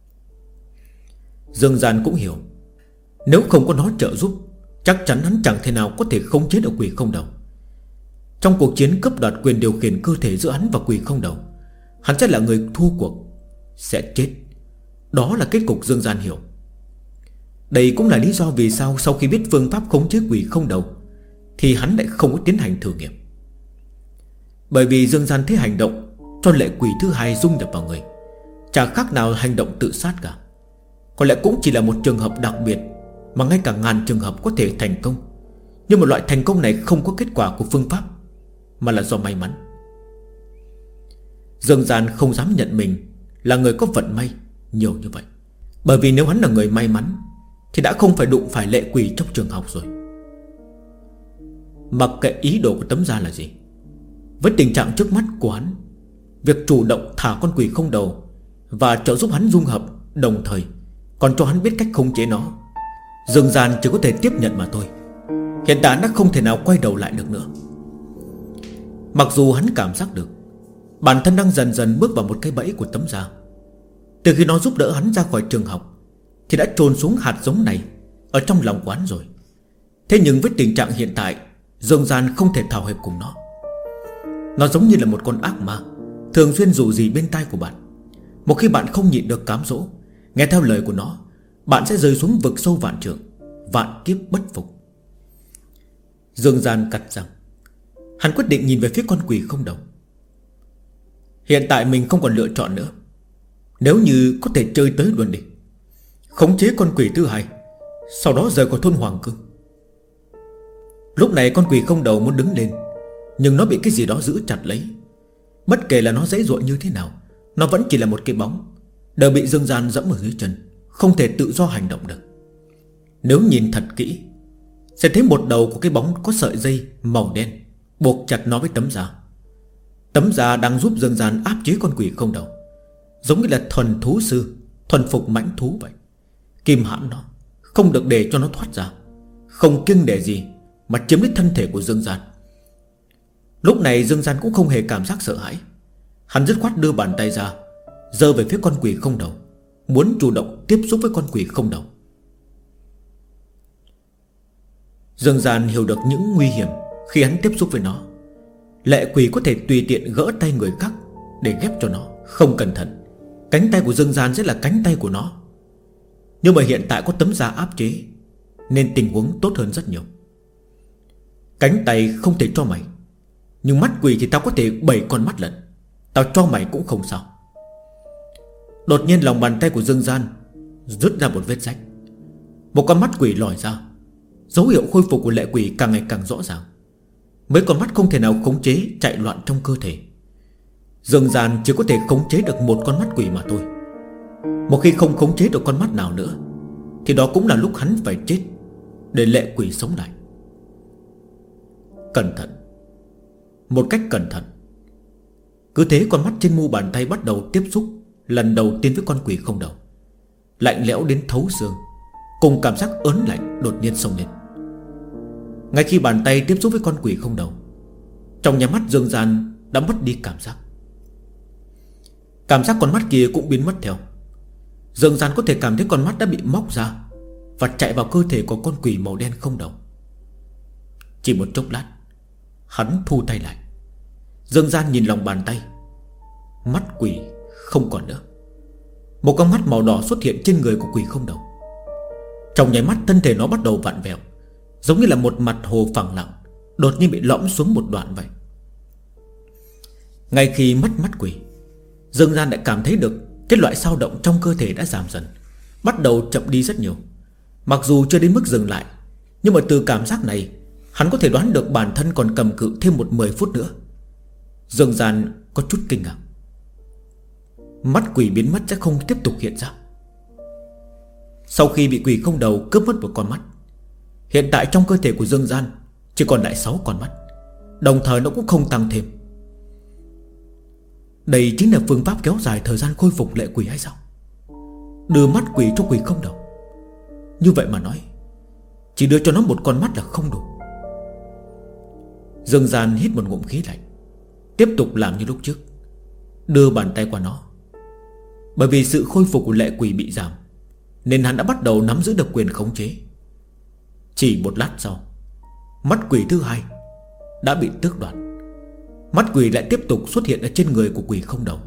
Dương Gian cũng hiểu, nếu không có nó trợ giúp, chắc chắn hắn chẳng thể nào có thể khống chế được quỷ không đầu. Trong cuộc chiến cướp đoạt quyền điều khiển cơ thể giữa hắn và quỷ không đầu, hắn sẽ là người thua cuộc, sẽ chết. Đó là kết cục Dương Gian hiểu. Đây cũng là lý do vì sao sau khi biết phương pháp khống chế quỷ không đầu thì hắn lại không có tiến hành thử nghiệm. Bởi vì Dương Gian thấy hành động cho lệ quỷ thứ hai dung nhập vào người chả khác nào hành động tự sát cả. Có lẽ cũng chỉ là một trường hợp đặc biệt, mà ngay cả ngàn trường hợp có thể thành công. Nhưng một loại thành công này không có kết quả của phương pháp, mà là do may mắn. Dương Gian không dám nhận mình là người có vận may nhiều như vậy, bởi vì nếu hắn là người may mắn thì đã không phải đụng phải lệ quỷ trong trường học rồi. Mặc kệ ý đồ của tấm da là gì, với tình trạng trước mắt của hắn, việc chủ động thả con quỷ không đầu và trợ giúp hắn dung hợp, đồng thời còn cho hắn biết cách khống chế nó, Dương Gian chỉ có thể tiếp nhận mà thôi. Hiện tại đã không thể nào quay đầu lại được nữa. Mặc dù hắn cảm giác được bản thân đang dần dần bước vào một cái bẫy của tấm da. Từ khi nó giúp đỡ hắn ra khỏi trường học thì đã chôn xuống hạt giống này ở trong lòng quán rồi. Thế nhưng với tình trạng hiện tại, Dương Gian không thể thảo hiệp cùng nó. Nó giống như là một con ác ma, thường xuyên rủ rỉ bên tai của bạn. Một khi bạn không nhịn được cám dỗ, nghe theo lời của nó, bạn sẽ rơi xuống vực sâu vạn trượng, vạn kiếp bất phục. Dương Gian cắn răng, hắn quyết định nhìn về phía con quỷ không đầu. Hiện tại mình không còn lựa chọn nữa. Nếu như có thể chơi tới luôn đi, khống chế con quỷ thứ hai, sau đó rời khỏi thôn Hoàng Cương. Lúc này con quỷ không đầu muốn đứng lên, nhưng nó bị cái gì đó giữ chặt lấy. Bất kể là nó giãy giụa như thế nào, nó vẫn chỉ là một cái bóng, đều bị Dương Gian dẫm ở dưới chân, không thể tự do hành động được. Nếu nhìn thật kỹ, sẽ thấy một đầu của cái bóng có sợi dây màu đen buộc chặt nó với tấm da. Tấm da đang giúp Dương Gian áp chế con quỷ không đầu, giống như là thuần thú sư thuần phục mãnh thú vậy, kìm hãm nó, không được để cho nó thoát ra, không kiêng nể gì mà chiếm lấy thân thể của Dương Gian. Lúc này Dương Gian cũng không hề cảm giác sợ hãi. Hắn dứt khoát đưa bàn tay ra, giơ về phía con quỷ không đầu, muốn chủ động tiếp xúc với con quỷ không đầu. Dương Gian hiểu được những nguy hiểm khi hắn tiếp xúc với nó. Lệ quỷ có thể tùy tiện gỡ tay người khác để ghép cho nó. Không cẩn thận, cánh tay của Dương Gian sẽ là cánh tay của nó. Nhưng mà hiện tại có tấm da áp chế, nên tình huống tốt hơn rất nhiều. Cánh tay không thể cho mày, nhưng mắt quỷ thì tao có thể 7 con mắt lận, tao cho mày cũng không sao. Đột nhiên lòng bàn tay của Dương Gian rứt ra một vết rách, một con mắt quỷ lòi ra. Dấu hiệu khôi phục của lệ quỷ càng ngày càng rõ ràng. Mấy con mắt không thể nào khống chế chạy loạn trong cơ thể. Dương Gian chỉ có thể khống chế được một con mắt quỷ mà thôi. Một khi không khống chế được con mắt nào nữa thì đó cũng là lúc hắn phải chết, để lệ quỷ sống lại. Cẩn thận, một cách cẩn thận. Cứ thế con mắt trên mu bàn tay bắt đầu tiếp xúc lần đầu tiên với con quỷ không đầu. Lạnh lẽo đến thấu xương, cùng cảm giác ớn lạnh đột nhiên xông lên. Ngay khi bàn tay tiếp xúc với con quỷ không đầu, trong nhà mắt Dương Gian đã mất đi cảm giác. Cảm giác con mắt kia cũng biến mất theo. Dương Gian có thể cảm thấy con mắt đã bị móc ra và chạy vào cơ thể của con quỷ màu đen không đầu. Chỉ một chốc lát, hắn thu tay lại. Dương Gian nhìn lòng bàn tay. Mắt quỷ không còn nữa. Một con mắt màu đỏ xuất hiện trên người của quỷ không đầu. Trong nháy mắt thân thể nó bắt đầu vặn vẹo, giống như là một mặt hồ phẳng lặng đột nhiên bị lõm xuống một đoạn vậy. Ngay khi mất mắt quỷ, Dương Gian lại cảm thấy được cái loại dao động trong cơ thể đã giảm dần, bắt đầu chậm đi rất nhiều. Mặc dù chưa đến mức dừng lại, nhưng mà từ cảm giác này hắn có thể đoán được bản thân còn cầm cự thêm 10 phút nữa. Dương Gian có chút kinh ngạc. Mắt quỷ biến mất sẽ không tiếp tục hiện ra. Sau khi bị quỷ không đầu cướp mất một con mắt, hiện tại trong cơ thể của Dương Gian chỉ còn lại 6 con mắt, đồng thời nó cũng không tăng thêm. Đây chính là phương pháp kéo dài thời gian khôi phục lệ quỷ hay sao? Đưa mắt quỷ cho quỷ không đầu. Như vậy mà nói, chỉ đưa cho nó một con mắt là không đủ. Dương Gian hít một ngụm khí lạnh, tiếp tục làm như lúc trước, đưa bàn tay qua nó. Bởi vì sự khôi phục của lệ quỷ bị giảm, nên hắn đã bắt đầu nắm giữ được quyền khống chế. Chỉ một lát sau, mắt quỷ thứ hai đã bị tước đoạt. Mắt quỷ lại tiếp tục xuất hiện ở trên người của quỷ không đầu.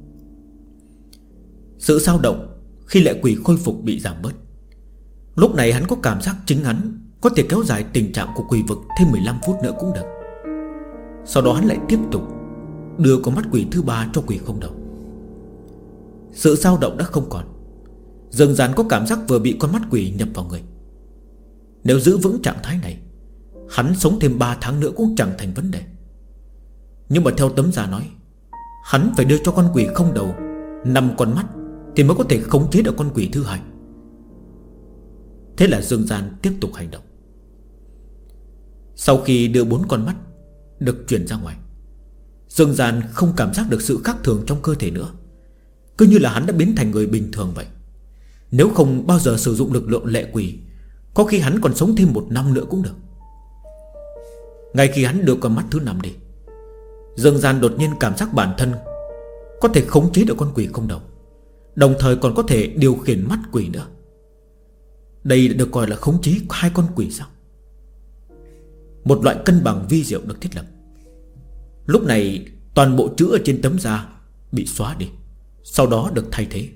Sự dao động khi lệ quỷ khôi phục bị giảm bớt. Lúc này hắn có cảm giác chính hắn có thể kéo dài tình trạng của quỷ vực thêm 15 phút nữa cũng được. Sau đó hắn lại tiếp tục đưa con mắt quỷ thứ ba cho quỷ không đầu. Sự dao động đã không còn. Dương Gian có cảm giác vừa bị con mắt quỷ nhập vào người. Nếu giữ vững trạng thái này, hắn sống thêm 3 tháng nữa cũng chẳng thành vấn đề. Nhưng mà theo tấm da nói, hắn phải đưa cho con quỷ không đầu 5 con mắt thì mới có thể khống chế được con quỷ thứ hai. Thế là Dương Gian tiếp tục hành động. Sau khi đưa 4 con mắt được chuyển ra ngoài, Dương Gian không cảm giác được sự khác thường trong cơ thể nữa, cứ như là hắn đã biến thành người bình thường vậy. Nếu không bao giờ sử dụng lực lượng lệ quỷ, có khi hắn còn sống thêm 1 năm nữa cũng được. Ngay khi hắn đưa con mắt thứ 5 đi, Dương Gian đột nhiên cảm giác bản thân có thể khống chế được con quỷ không đầu, đồng thời còn có thể điều khiển mắt quỷ nữa. Đây được coi là khống chế 2 con quỷ sao? Một loại cân bằng vi diệu được thiết lập. Lúc này toàn bộ chữ ở trên tấm da bị xóa đi, sau đó được thay thế.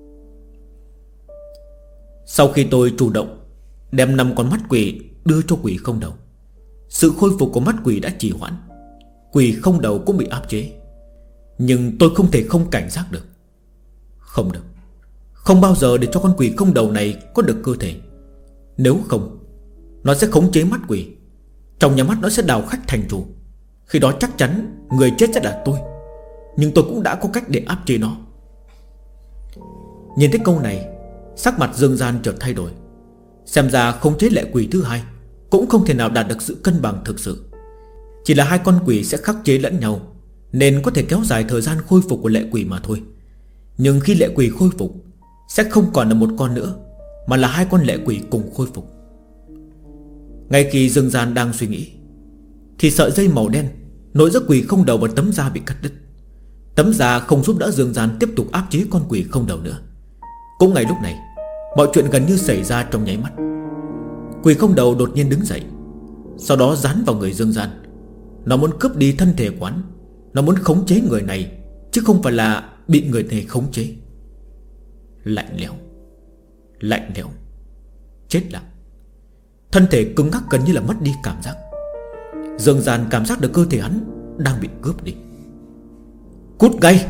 Sau khi tôi chủ động đem 5 con mắt quỷ đưa cho quỷ không đầu, sự khôi phục của mắt quỷ đã trì hoãn. Quỷ không đầu cũng bị áp chế. Nhưng tôi không thể không cảnh giác được. Không được, không bao giờ để cho con quỷ không đầu này có được cơ thể. Nếu không, nó sẽ khống chế mắt quỷ. Trong nhà mắt nó sẽ đào khách thành chủ. Khi đó chắc chắn người chết sẽ là tôi. Nhưng tôi cũng đã có cách để áp chế nó. Nhìn thấy câu này, sắc mặt Dương Gian chợt thay đổi. Xem ra khống chế lệ quỷ thứ hai cũng không thể nào đạt được sự cân bằng thực sự. Chỉ là 2 con quỷ sẽ khắc chế lẫn nhau, nên có thể kéo dài thời gian khôi phục của lệ quỷ mà thôi. Nhưng khi lệ quỷ khôi phục, sẽ không còn là 1 con nữa, mà là 2 con lệ quỷ cùng khôi phục. Ngay khi Dương Gian đang suy nghĩ, thì sợi dây màu đen nối giữa quỷ không đầu và tấm da bị cắt đứt. Tấm da không giúp đỡ Dương Gian tiếp tục áp chế con quỷ không đầu nữa. Cũng ngay lúc này, mọi chuyện gần như xảy ra trong nháy mắt. Quỷ không đầu đột nhiên đứng dậy, sau đó dán vào người Dương Gian. Nó muốn cướp đi thân thể quán. Nó muốn khống chế người này, chứ không phải là bị người này khống chế. Lạnh lẽo, lạnh lẽo, chết lặng. Thân thể cứng ngắc gần như là mất đi cảm giác. Dương Gian cảm giác được cơ thể hắn đang bị cướp đi. Cút ngay!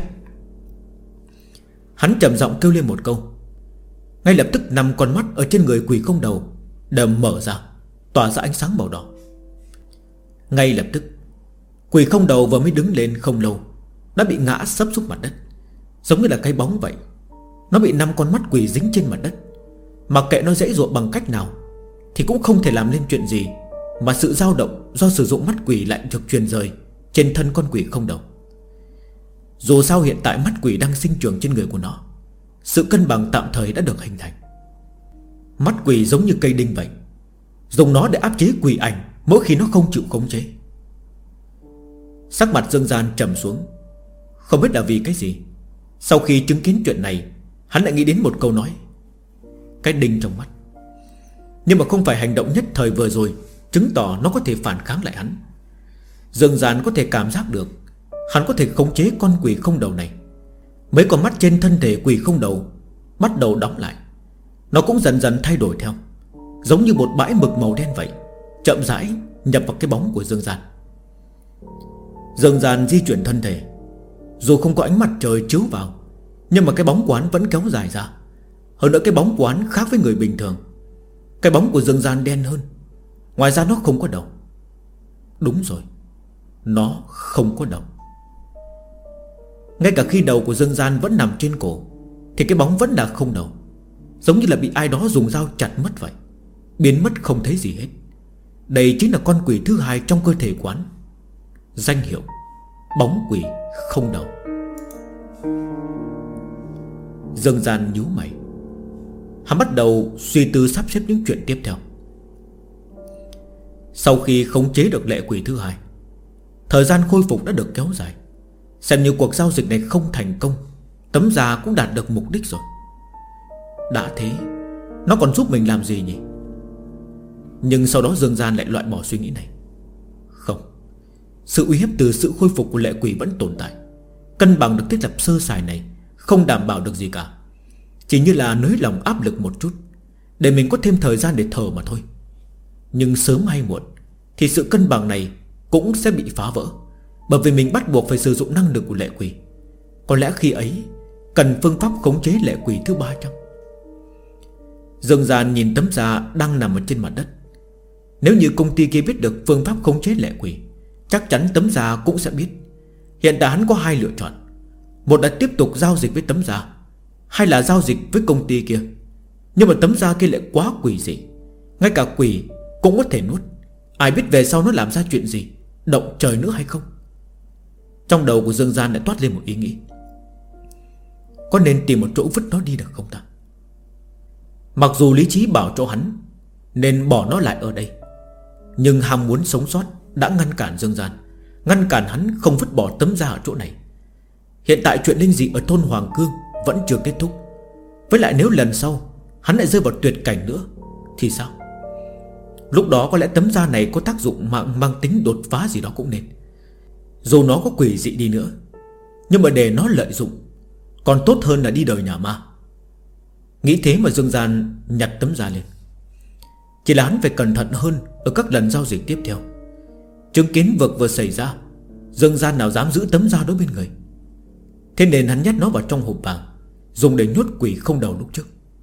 Hắn trầm giọng kêu lên một câu. Ngay lập tức 5 con mắt ở trên người quỷ không đầu đều mở ra, tỏa ra ánh sáng màu đỏ. Ngay lập tức, quỷ không đầu vừa mới đứng lên không lâu đã bị ngã sấp xuống mặt đất, giống như là cái bóng vậy. Nó bị 5 con mắt quỷ dính trên mặt đất. Mặc kệ nó dãy dụa bằng cách nào thì cũng không thể làm nên chuyện gì, mà sự dao động do sử dụng mắt quỷ lại được truyền rời trên thân con quỷ không đầu. Dù sao hiện tại mắt quỷ đang sinh trưởng trên người của nó, sự cân bằng tạm thời đã được hình thành. Mắt quỷ giống như cây đinh vậy, dùng nó để áp chế quỷ ảnh mỗi khi nó không chịu khống chế. Sắc mặt Dương Gian trầm xuống. Không biết là vì cái gì, sau khi chứng kiến chuyện này, hắn lại nghĩ đến một câu nói: cái đinh trong mắt. Nhưng mà không phải hành động nhất thời vừa rồi chứng tỏ nó có thể phản kháng lại hắn. Dương Gian có thể cảm giác được hắn có thể khống chế con quỷ không đầu này. Mấy con mắt trên thân thể quỷ không đầu bắt đầu đóng lại. Nó cũng dần dần thay đổi theo, giống như một bãi mực màu đen vậy, chậm rãi nhập vào cái bóng của Dương Gian. Dương Gian di chuyển thân thể. Dù không có ánh mặt trời chiếu vào, nhưng mà cái bóng của hắn vẫn kéo dài ra. Hơn nữa cái bóng của hắn khác với người bình thường. Cái bóng của Dương Gian đen hơn. Ngoài ra nó không có đầu. Đúng rồi, nó không có đầu. Ngay cả khi đầu của Dương Gian vẫn nằm trên cổ thì cái bóng vẫn là không đầu, giống như là bị ai đó dùng dao chặt mất vậy, biến mất không thấy gì hết. Đây chính là con quỷ thứ hai trong cơ thể quán, danh hiệu bóng quỷ không đầu. Dương Gian nhíu mày. Hắn bắt đầu suy tư sắp xếp những chuyện tiếp theo. Sau khi khống chế được lệ quỷ thứ hai, thời gian khôi phục đã được kéo dài. Xem như cuộc giao dịch này không thành công, tấm da cũng đạt được mục đích rồi. Đã thế, nó còn giúp mình làm gì nhỉ? Nhưng sau đó Dương Gian lại loại bỏ suy nghĩ này. Không, sự uy hiếp từ sự khôi phục của lệ quỷ vẫn tồn tại. Cân bằng được thiết lập sơ sài này không đảm bảo được gì cả, chỉ như là nới lòng áp lực một chút, để mình có thêm thời gian để thở mà thôi. Nhưng sớm hay muộn thì sự cân bằng này cũng sẽ bị phá vỡ, bởi vì mình bắt buộc phải sử dụng năng lực của lệ quỷ. Có lẽ khi ấy cần phương pháp khống chế lệ quỷ thứ 300. Dương Gian nhìn tấm da đang nằm ở trên mặt đất. Nếu như công ty kia biết được phương pháp khống chế lệ quỷ, chắc chắn tấm da cũng sẽ biết. Hiện tại hắn có hai lựa chọn: một là tiếp tục giao dịch với tấm da, hai là giao dịch với công ty kia. Nhưng mà tấm da kia lại quá quỷ dị, ngay cả quỷ cũng có thể nuốt. Ai biết về sau nó làm ra chuyện gì, động trời nữa hay không. Trong đầu của Dương Gian lại toát lên một ý nghĩ: có nên tìm một chỗ vứt nó đi được không ta? Mặc dù lý trí bảo cho hắn nên bỏ nó lại ở đây, nhưng ham muốn sống sót đã ngăn cản Dương Gian, ngăn cản hắn không vứt bỏ tấm da ở chỗ này. Hiện tại chuyện linh dị ở thôn Hoàng Cương vẫn chưa kết thúc. Với lại nếu lần sau hắn lại rơi vào tuyệt cảnh nữa thì sao? Lúc đó có lẽ tấm da này có tác dụng mang tính đột phá gì đó cũng nên. Dù nó có quỷ dị đi nữa, nhưng mà để nó lợi dụng còn tốt hơn là đi đời nhà ma. Nghĩ thế mà Dương Gian nhặt tấm da lên. Chỉ là hắn phải cẩn thận hơn ở các lần giao dịch tiếp theo. Chứng kiến vực vừa xảy ra, Dương Gian nào dám giữ tấm da đó bên người. Thế nên hắn nhét nó vào trong hộp vàng, dùng để nhốt quỷ không đầu lúc trước.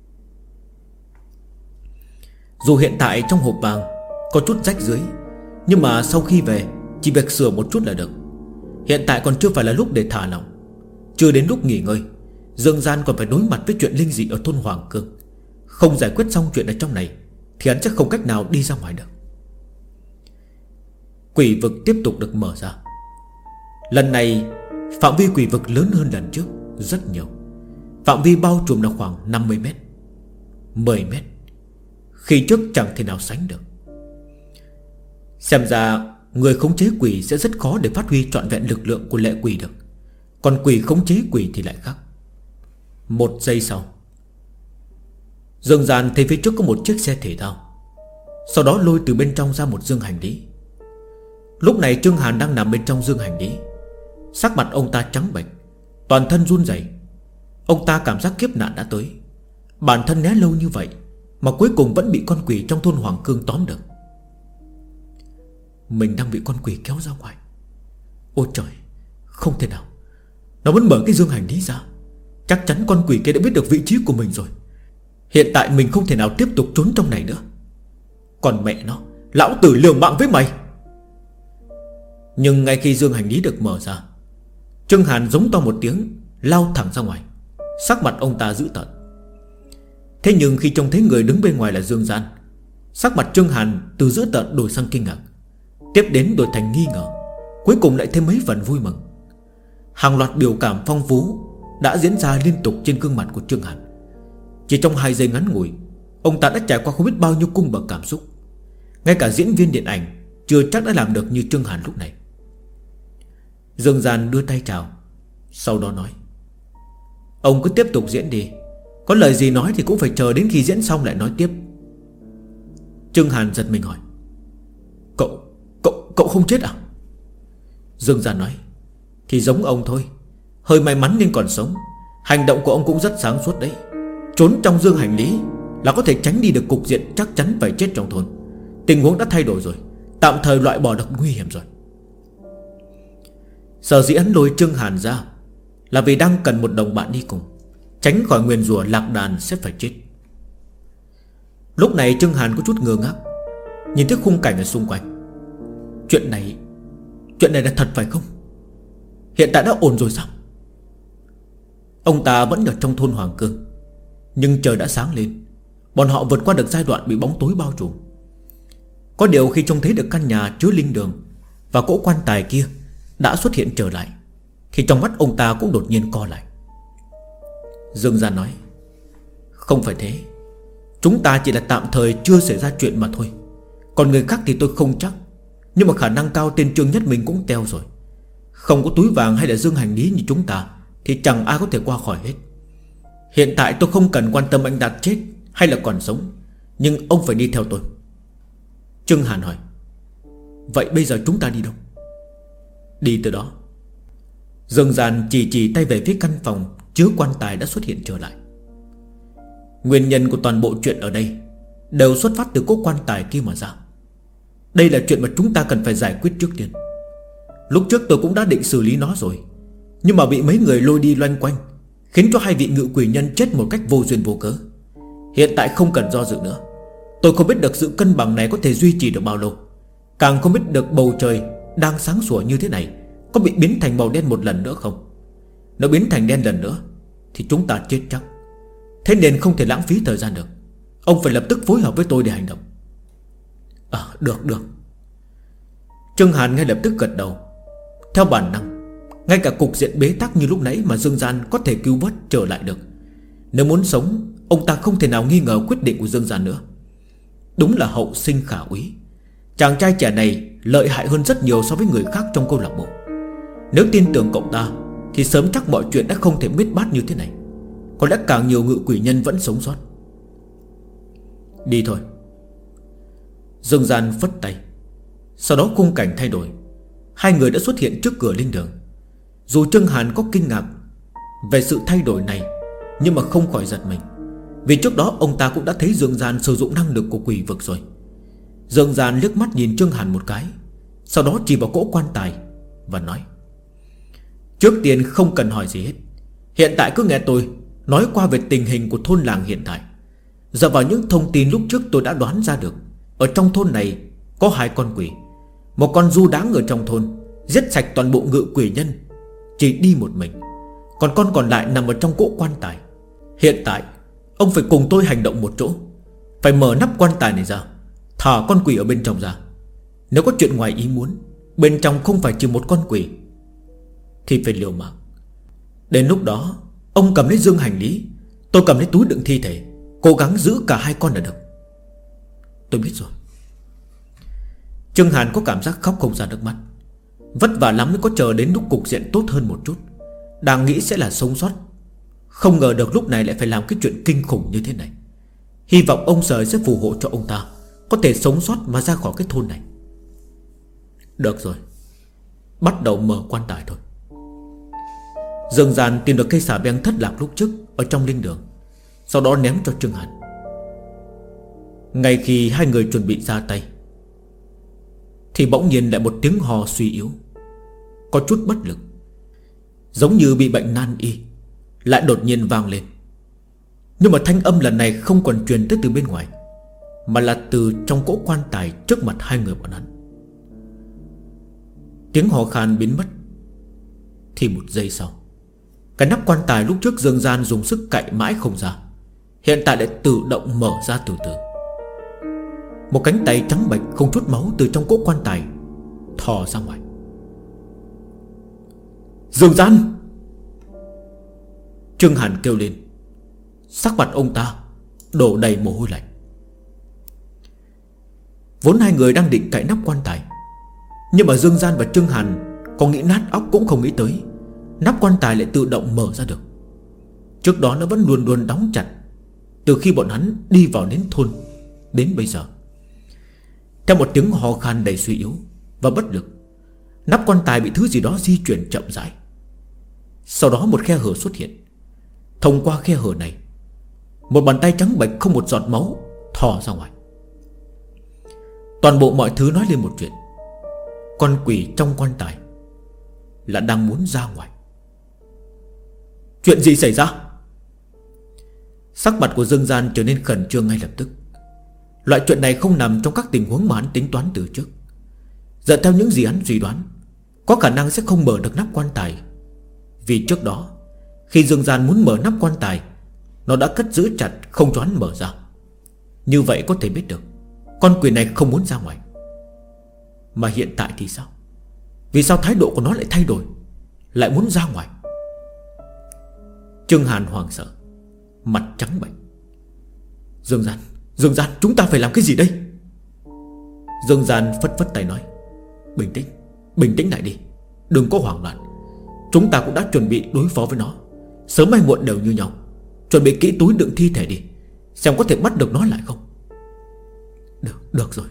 Dù hiện tại trong hộp vàng có chút rách dưới, nhưng mà sau khi về chỉ việc sửa một chút là được. Hiện tại còn chưa phải là lúc để thả lỏng, chưa đến lúc nghỉ ngơi. Dương Gian còn phải đối mặt với chuyện linh dị ở thôn Hoàng Cương. Không giải quyết xong chuyện ở trong này thì hắn chắc không cách nào đi ra ngoài được. Quỷ vực tiếp tục được mở ra. Lần này phạm vi quỷ vực lớn hơn lần trước rất nhiều. Phạm vi bao trùm là khoảng 50 mét, 10 mét. Khi trước chẳng thể nào sánh được. Xem ra người khống chế quỷ sẽ rất khó để phát huy trọn vẹn lực lượng của lệ quỷ được. Còn quỷ khống chế quỷ thì lại khác. 1 giây sau, Dương Gian thấy phía trước có một chiếc xe thể thao, sau đó lôi từ bên trong ra một dương hành lý. Lúc này Trương Hàn đang nằm bên trong dương hành lý. Sắc mặt ông ta trắng bệch, toàn thân run rẩy. Ông ta cảm giác kiếp nạn đã tới. Bản thân né lâu như vậy mà cuối cùng vẫn bị con quỷ trong thôn Hoàng Cương tóm được. Mình đang bị con quỷ kéo ra ngoài. Ôi trời, không thể nào. Nó vẫn mở cái dương hành lý ra. Chắc chắn con quỷ kia đã biết được vị trí của mình rồi. Hiện tại mình không thể nào tiếp tục trốn trong này nữa. Còn mẹ nó, lão tử liều mạng với mày. Nhưng ngay khi dương hành lý được mở ra, Trương Hàn giống to một tiếng, lao thẳng ra ngoài. Sắc mặt ông ta dữ tợn. Thế nhưng khi trông thấy người đứng bên ngoài là Dương Gian, sắc mặt Trương Hàn từ dữ tợn đổi sang kinh ngạc, tiếp đến đổi thành nghi ngờ, cuối cùng lại thêm mấy phần vui mừng. Hàng loạt biểu cảm phong phú đã diễn ra liên tục trên gương mặt của Trương Hàn. Chỉ trong 2 giây ngắn ngủi, Ông ta đã trải qua không biết bao nhiêu cung bậc cảm xúc. Ngay cả diễn viên điện ảnh chưa chắc đã làm được như Trương Hàn lúc này. Dương Gian đưa tay chào, sau đó nói: Ông cứ tiếp tục diễn đi, có lời gì nói thì cũng phải chờ đến khi diễn xong lại nói tiếp. Trương Hàn giật mình hỏi: Cậu không chết à? Dương Gian nói: Thì giống ông thôi, hơi may mắn nên còn sống. Hành động của ông cũng rất sáng suốt đấy. Trốn trong dương hành lý là có thể tránh đi được cục diện chắc chắn phải chết trong thôn. Tình huống đã thay đổi rồi, tạm thời loại bỏ được nguy hiểm rồi. Sở dĩ hắn lôi Trương Hàn ra là vì đang cần một đồng bạn đi cùng, tránh khỏi nguyền rủa lạc đàn sẽ phải chết. Lúc này Trương Hàn có chút ngơ ngác, nhìn thấy khung cảnh ở xung quanh. Chuyện này là thật phải không? Hiện tại đã ổn rồi sao? Ông ta vẫn ở trong thôn Hoàng Cương, nhưng trời đã sáng lên. Bọn họ vượt qua được giai đoạn bị bóng tối bao trùm. Có điều khi trông thấy được căn nhà chứa linh đường và cỗ quan tài kia đã xuất hiện trở lại, thì trong mắt ông ta cũng đột nhiên co lại. Dương Gian nói: Không phải thế, chúng ta chỉ là tạm thời chưa xảy ra chuyện mà thôi. Còn người khác thì tôi không chắc, nhưng mà khả năng cao tên Trương Nhất Minh cũng teo rồi. Không có túi vàng hay là dương hành lý như chúng ta thì chẳng ai có thể qua khỏi hết. Hiện tại tôi không cần quan tâm anh Đạt chết hay là còn sống, nhưng ông phải đi theo tôi. Trương Hàn hỏi: Vậy bây giờ chúng ta đi đâu? Đi từ đó. Dương Gian chỉ tay về phía căn phòng chứa quan tài đã xuất hiện trở lại. Nguyên nhân của toàn bộ chuyện ở đây đều xuất phát từ cỗ quan tài kia mà ra. Đây là chuyện mà chúng ta cần phải giải quyết trước tiên. Lúc trước tôi cũng đã định xử lý nó rồi, nhưng mà bị mấy người lôi đi loanh quanh, khiến cho hai vị ngự quỷ nhân chết một cách vô duyên vô cớ. Hiện tại không cần do dự nữa. Tôi không biết được sự cân bằng này có thể duy trì được bao lâu, càng không biết được bầu trời đang sáng sủa như thế này có bị biến thành màu đen một lần nữa không. Nếu biến thành đen lần nữa thì chúng ta chết chắc. Thế nên không thể lãng phí thời gian được. Ông phải lập tức phối hợp với tôi để hành động. Được. Trương Hàn ngay lập tức gật đầu. Theo bản năng, ngay cả cục diện bế tắc như lúc nãy mà Dương Gian có thể cứu vớt trở lại được. Nếu muốn sống, ông ta không thể nào nghi ngờ quyết định của Dương Gian nữa. Đúng là hậu sinh khả úy. Chàng trai trẻ này lợi hại hơn rất nhiều so với người khác trong câu lạc bộ. Nếu tin tưởng cậu ta thì sớm chắc mọi chuyện đã không thể biết bát như thế này. Có lẽ càng nhiều ngự quỷ nhân vẫn sống sót. Đi thôi. Dương Gian phất tay. Sau đó khung cảnh thay đổi. Hai người đã xuất hiện trước cửa linh đường. Dù Trương Hàn có kinh ngạc về sự thay đổi này, nhưng mà không khỏi giật mình, vì trước đó ông ta cũng đã thấy Dương Gian sử dụng năng lực của quỷ vực rồi. Dương Gian liếc mắt nhìn Trương Hàn một cái, sau đó chỉ vào cỗ quan tài và nói: Trước tiên không cần hỏi gì hết, hiện tại cứ nghe tôi nói qua về tình hình của thôn làng hiện tại. Dựa vào những thông tin lúc trước tôi đã đoán ra được, ở trong thôn này có hai con quỷ. Một con du đáng ở trong thôn giết sạch toàn bộ ngự quỷ nhân, chỉ đi một mình. Còn con còn lại nằm ở trong cỗ quan tài. Hiện tại ông phải cùng tôi hành động một chỗ, phải mở nắp quan tài này ra, thả con quỷ ở bên trong ra. Nếu có chuyện ngoài ý muốn, bên trong không phải chỉ một con quỷ, thì phải liều mạng. Đến lúc đó ông cầm lấy dương hành lý, tôi cầm lấy túi đựng thi thể, cố gắng giữ cả hai con là được. Tôi biết rồi. Trương Hàn có cảm giác khóc không ra nước mắt. Vất vả lắm mới có chờ đến lúc cục diện tốt hơn một chút. Đang nghĩ sẽ là sống sót, không ngờ được lúc này lại phải làm cái chuyện kinh khủng như thế này. Hy vọng ông trời sẽ phù hộ cho ông ta có thể sống sót mà ra khỏi cái thôn này. Được rồi, bắt đầu mở quan tài thôi. Dương Gian tìm được cây xà beng thất lạc lúc trước ở trong linh đường, sau đó ném cho Trương Hàn. Ngay khi hai người chuẩn bị ra tay thì bỗng nhiên lại một tiếng hò suy yếu, có chút bất lực, giống như bị bệnh nan y, lại đột nhiên vang lên. Nhưng mà thanh âm lần này không còn truyền tới từ bên ngoài, mà là từ trong cỗ quan tài trước mặt hai người bọn hắn. Tiếng hò khan biến mất. Thì một giây sau, cái nắp quan tài lúc trước Dương Gian dùng sức cạy mãi không ra, hiện tại lại tự động mở ra từ từ. Một cánh tay trắng bệch không chút máu từ trong cỗ quan tài thò ra ngoài. Dương Gian! Trương Hàn kêu lên. Sắc mặt ông ta đổ đầy mồ hôi lạnh. Vốn hai người đang định cạy nắp quan tài, nhưng mà Dương Gian và Trương Hàn có nghĩ nát óc cũng không nghĩ tới nắp quan tài lại tự động mở ra được. Trước đó nó vẫn luôn luôn đóng chặt từ khi bọn hắn đi vào đến thôn đến bây giờ. Theo một tiếng hò khan đầy suy yếu và bất lực, nắp quan tài bị thứ gì đó di chuyển chậm rãi. Sau đó một khe hở xuất hiện. Thông qua khe hở này, một bàn tay trắng bệch không một giọt máu thò ra ngoài. Toàn bộ mọi thứ nói lên một chuyện: con quỷ trong quan tài là đang muốn ra ngoài. Chuyện gì xảy ra? Sắc mặt của Dương Gian trở nên khẩn trương ngay lập tức. Loại chuyện này không nằm trong các tình huống mà hắn tính toán từ trước. Dựa theo những gì hắn suy đoán, có khả năng sẽ không mở được nắp quan tài. Vì trước đó, khi Dương Gian muốn mở nắp quan tài, nó đã cất giữ chặt không cho hắn mở ra. Như vậy có thể biết được con quỷ này không muốn ra ngoài. Mà hiện tại thì sao? Vì sao thái độ của nó lại thay đổi, lại muốn ra ngoài? Trương Hàn hoảng sợ, mặt trắng bệch. Dương Gian, chúng ta phải làm cái gì đây? Dương Gian phất phất tay nói: Bình tĩnh lại đi, đừng có hoảng loạn. Chúng ta cũng đã chuẩn bị đối phó với nó, sớm hay muộn đều như nhau. Chuẩn bị kỹ túi đựng thi thể đi, xem có thể bắt được nó lại không. Được rồi.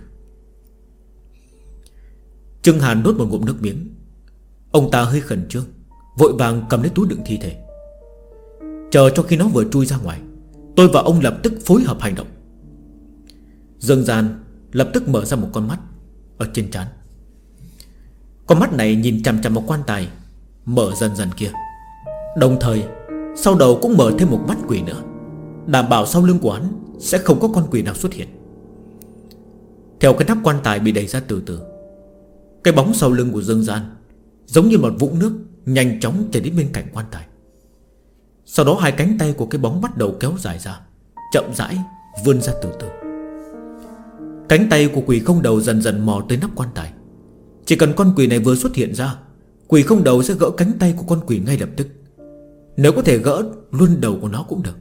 Trương Hàn nuốt một ngụm nước miếng. Ông ta hơi khẩn trương, vội vàng cầm lấy túi đựng thi thể. Chờ cho khi nó vừa chui ra ngoài, tôi và ông lập tức phối hợp hành động. Dương Gian lập tức mở ra một con mắt ở trên trán. Con mắt này nhìn chằm chằm vào quan tài mở dần dần kia. Đồng thời sau đầu cũng mở thêm một mắt quỷ nữa, đảm bảo sau lưng của hắn sẽ không có con quỷ nào xuất hiện. Theo cái nắp quan tài bị đẩy ra từ từ, cái bóng sau lưng của Dương Gian giống như một vũng nước nhanh chóng chảy đến bên cạnh quan tài. Sau đó hai cánh tay của cái bóng bắt đầu kéo dài ra, chậm rãi vươn ra từ từ. Cánh tay của quỷ không đầu dần dần mò tới nắp quan tài. Chỉ cần con quỷ này vừa xuất hiện ra, quỷ không đầu sẽ gỡ cánh tay của con quỷ ngay lập tức. Nếu có thể gỡ luôn đầu của nó cũng được.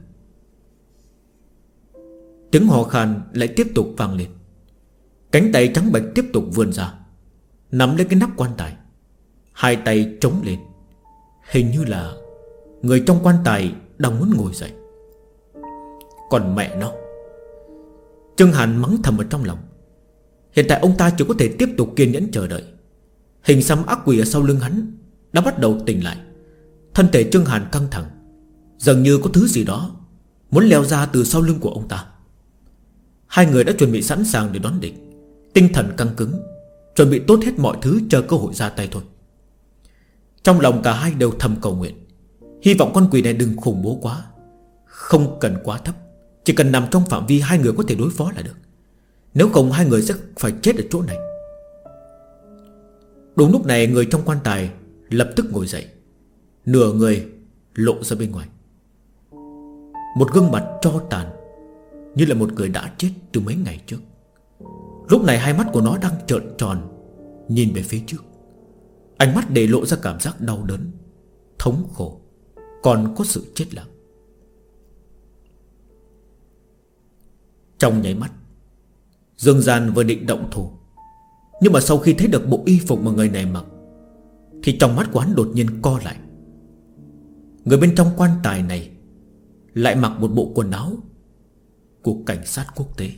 Tiếng hò khan lại tiếp tục vang lên. Cánh tay trắng bệch tiếp tục vươn ra, nắm lấy cái nắp quan tài, hai tay chống lên. Hình như là người trong quan tài đang muốn ngồi dậy. Còn mẹ nó! Trương Hàn mắng thầm ở trong lòng. Hiện tại ông ta chỉ có thể tiếp tục kiên nhẫn chờ đợi. Hình xăm ác quỷ ở sau lưng hắn đã bắt đầu tỉnh lại. Thân thể Trương Hàn căng thẳng, dường như có thứ gì đó muốn leo ra từ sau lưng của ông ta. Hai người đã chuẩn bị sẵn sàng để đón địch, tinh thần căng cứng, chuẩn bị tốt hết mọi thứ chờ cơ hội ra tay thôi. Trong lòng cả hai đều thầm cầu nguyện, hy vọng con quỷ này đừng khủng bố quá, không cần quá thấp, chỉ cần nằm trong phạm vi hai người có thể đối phó là được. Nếu không hai người sẽ phải chết ở chỗ này. Đúng lúc này người trong quan tài lập tức ngồi dậy, nửa người lộ ra bên ngoài. Một gương mặt tro tàn, như là một người đã chết từ mấy ngày trước. Lúc này hai mắt của nó đang trợn tròn, nhìn về phía trước. Ánh mắt để lộ ra cảm giác đau đớn, thống khổ, còn có sự chết lặng. Trong nháy mắt, Dương Gian vừa định động thủ, nhưng mà sau khi thấy được bộ y phục mà người này mặc, thì trong mắt của hắn đột nhiên co lại. Người bên trong quan tài này lại mặc một bộ quần áo của cảnh sát quốc tế.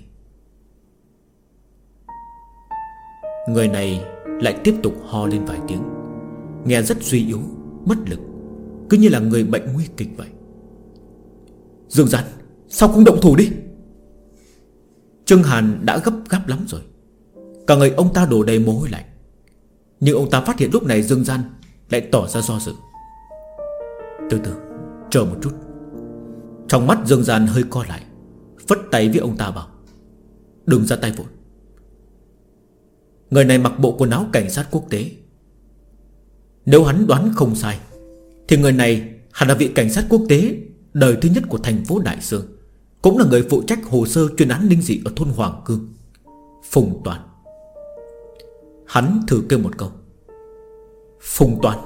Người này lại tiếp tục ho lên vài tiếng, nghe rất suy yếu, bất lực, cứ như là người bệnh nguy kịch vậy. Dương Gian, sao không động thủ đi? Trương Hàn đã gấp gáp lắm rồi, cả người ông ta đổ đầy mồ hôi lạnh. Nhưng ông ta phát hiện lúc này Dương Gian lại tỏ ra do dự. Từ từ, chờ một chút. Trong mắt Dương Gian hơi co lại, phất tay với ông ta bảo: đừng ra tay vội. Người này mặc bộ quần áo cảnh sát quốc tế. Nếu hắn đoán không sai, thì người này hẳn là vị cảnh sát quốc tế đời thứ nhất của thành phố Đại Sương, cũng là người phụ trách hồ sơ chuyên án linh dị ở thôn Hoàng Cương, Phùng Toàn. Hắn thử kêu một câu: Phùng Toàn.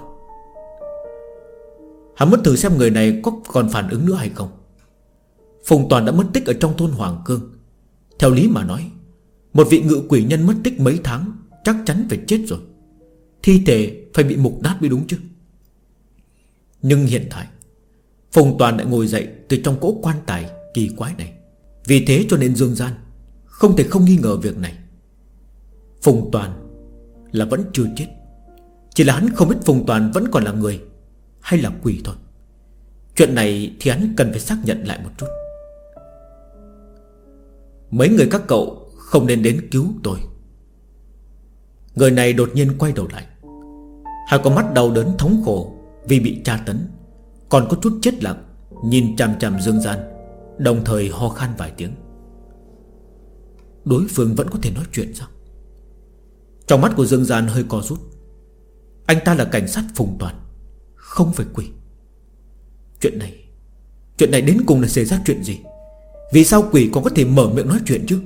Hắn muốn thử xem người này có còn phản ứng nữa hay không. Phùng Toàn đã mất tích ở trong thôn Hoàng Cương. Theo lý mà nói, Một vị ngự quỷ nhân mất tích mấy tháng chắc chắn phải chết rồi, thi thể phải bị mục nát mới đúng chứ. Nhưng hiện tại Phùng Toàn lại ngồi dậy từ trong cỗ quan tài kỳ quái này. Vì thế cho nên Dương Gian không thể không nghi ngờ việc này. Phùng Toàn là vẫn chưa chết, chỉ là hắn không biết Phùng Toàn vẫn còn là người hay là quỷ thôi. Chuyện này thì hắn cần phải xác nhận lại một chút. Mấy người các cậu không nên đến cứu tôi. Người này đột nhiên quay đầu lại. Hai con mắt đau đớn thống khổ vì bị tra tấn, còn có chút chết lặng nhìn chằm chằm Dương Gian, đồng thời ho khan vài tiếng. Đối phương vẫn có thể nói chuyện sao? Trong mắt của Dương Gian hơi co rút. Anh ta là cảnh sát Phùng Toàn, không phải quỷ. Chuyện này đến cùng là xảy ra chuyện gì? Vì sao quỷ còn có thể mở miệng nói chuyện chứ?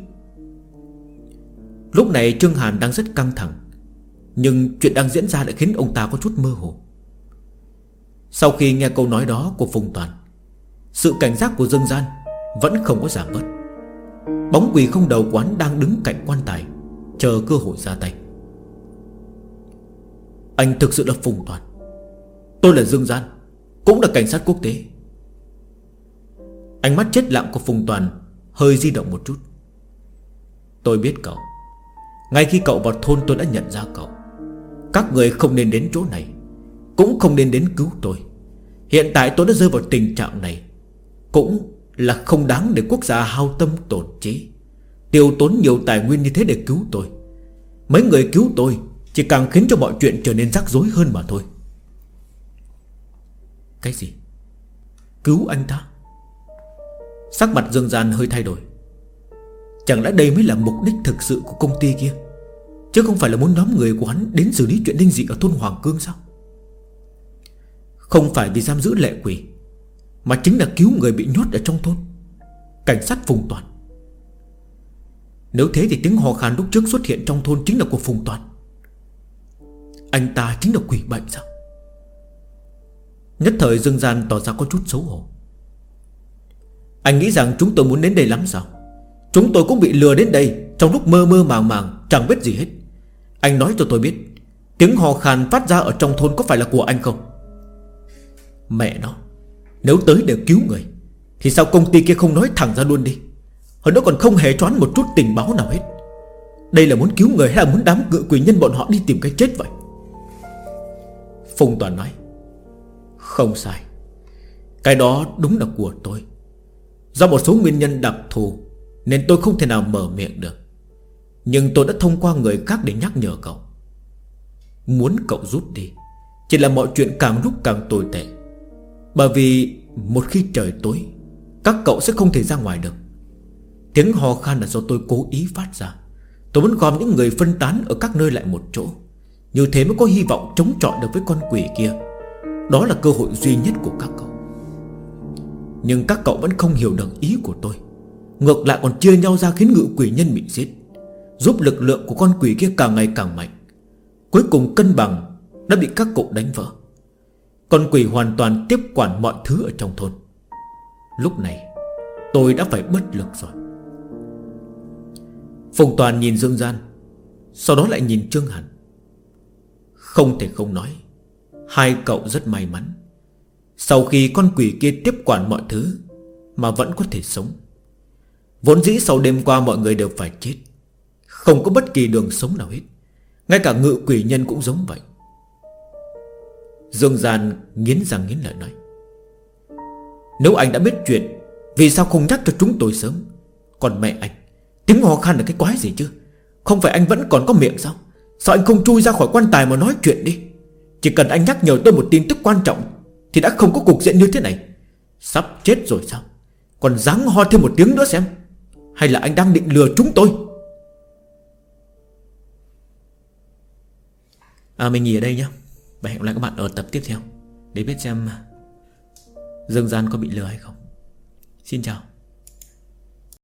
Lúc này Trương Hàn đang rất căng thẳng, nhưng chuyện đang diễn ra lại khiến ông ta có chút mơ hồ. Sau khi nghe câu nói đó của Phùng Toàn, sự cảnh giác của Dương Gian vẫn không có giảm bớt. Bóng quỷ không đầu quán đang đứng cạnh quan tài, chờ cơ hội ra tay. Anh thực sự là Phùng Toàn. Tôi là Dương Gian, cũng là cảnh sát quốc tế. Ánh mắt chết lặng của Phùng Toàn hơi di động một chút. Tôi biết cậu. Ngay khi cậu vào thôn tôi đã nhận ra cậu. Các người không nên đến chỗ này, cũng không nên đến cứu tôi. Hiện tại tôi đã rơi vào tình trạng này, cũng là không đáng để quốc gia hao tâm tổn trí, tiêu tốn nhiều tài nguyên như thế để cứu tôi. Mấy người cứu tôi chỉ càng khiến cho mọi chuyện trở nên rắc rối hơn mà thôi. Cái gì? Cứu anh ta? Sắc mặt Dương Gian hơi thay đổi. Chẳng lẽ đây mới là mục đích thực sự của công ty kia, chứ không phải là muốn nhóm người của hắn đến xử lý chuyện linh dị ở thôn Hoàng Cương sao? Không phải vì giam giữ lệ quỷ, mà chính là cứu người bị nhốt ở trong thôn. Cảnh sát Phùng Toàn. Nếu thế thì tiếng hò khan lúc trước xuất hiện trong thôn chính là của Phùng Toàn. Anh ta chính là quỷ bệnh sao? Nhất thời Dương Gian tỏ ra có chút xấu hổ. Anh nghĩ rằng chúng tôi muốn đến đây lắm sao? Chúng tôi cũng bị lừa đến đây trong lúc mơ mơ màng màng, chẳng biết gì hết. Anh nói cho tôi biết, tiếng hò khan phát ra ở trong thôn có phải là của anh không? Mẹ nó, nếu tới để cứu người thì sao công ty kia không nói thẳng ra luôn đi? Hơn nữa còn không hề choán một chút tình báo nào hết. Đây là muốn cứu người hay là muốn đám cự quỷ nhân bọn họ đi tìm cái chết vậy? Phùng Toàn nói. Không sai, cái đó đúng là của tôi. Do một số nguyên nhân đặc thù nên tôi không thể nào mở miệng được, nhưng tôi đã thông qua người khác để nhắc nhở cậu. Muốn cậu rút đi chỉ là mọi chuyện càng lúc càng tồi tệ. Bởi vì một khi trời tối, các cậu sẽ không thể ra ngoài được. Tiếng hò khan là do tôi cố ý phát ra. Tôi muốn gom những người phân tán ở các nơi lại một chỗ, như thế mới có hy vọng chống chọi được với con quỷ kia. Đó là cơ hội duy nhất của các cậu. Nhưng các cậu vẫn không hiểu được ý của tôi, ngược lại còn chia nhau ra khiến ngự quỷ nhân bị giết, giúp lực lượng của con quỷ kia càng ngày càng mạnh. Cuối cùng cân bằng đã bị các cậu đánh vỡ. Con quỷ hoàn toàn tiếp quản mọi thứ ở trong thôn. Lúc này tôi đã phải bất lực rồi. Phùng Toàn nhìn Dương Gian, sau đó lại nhìn Trương Hàn. Không thể không nói, hai cậu rất may mắn. Sau khi con quỷ kia tiếp quản mọi thứ mà vẫn có thể sống. Vốn dĩ sau đêm qua mọi người đều phải chết, không có bất kỳ đường sống nào hết. Ngay cả ngự quỷ nhân cũng giống vậy. Dương Gian nghiến răng nghiến lợi nói. Nếu anh đã biết chuyện, vì sao không nhắc cho chúng tôi sớm? Còn mẹ anh, tiếng hò khan là cái quái gì chứ? Không phải anh vẫn còn có miệng sao? Sao anh không chui ra khỏi quan tài mà nói chuyện đi? Chỉ cần anh nhắc nhở tôi một tin tức quan trọng thì đã không có cục diện như thế này. Sắp chết rồi sao? Còn dáng ho thêm một tiếng nữa xem. Hay là anh đang định lừa chúng tôi? Mình nghỉ ở đây nhé, và hẹn gặp lại các bạn ở tập tiếp theo để biết xem Dương Gian có bị lừa hay không. Xin chào.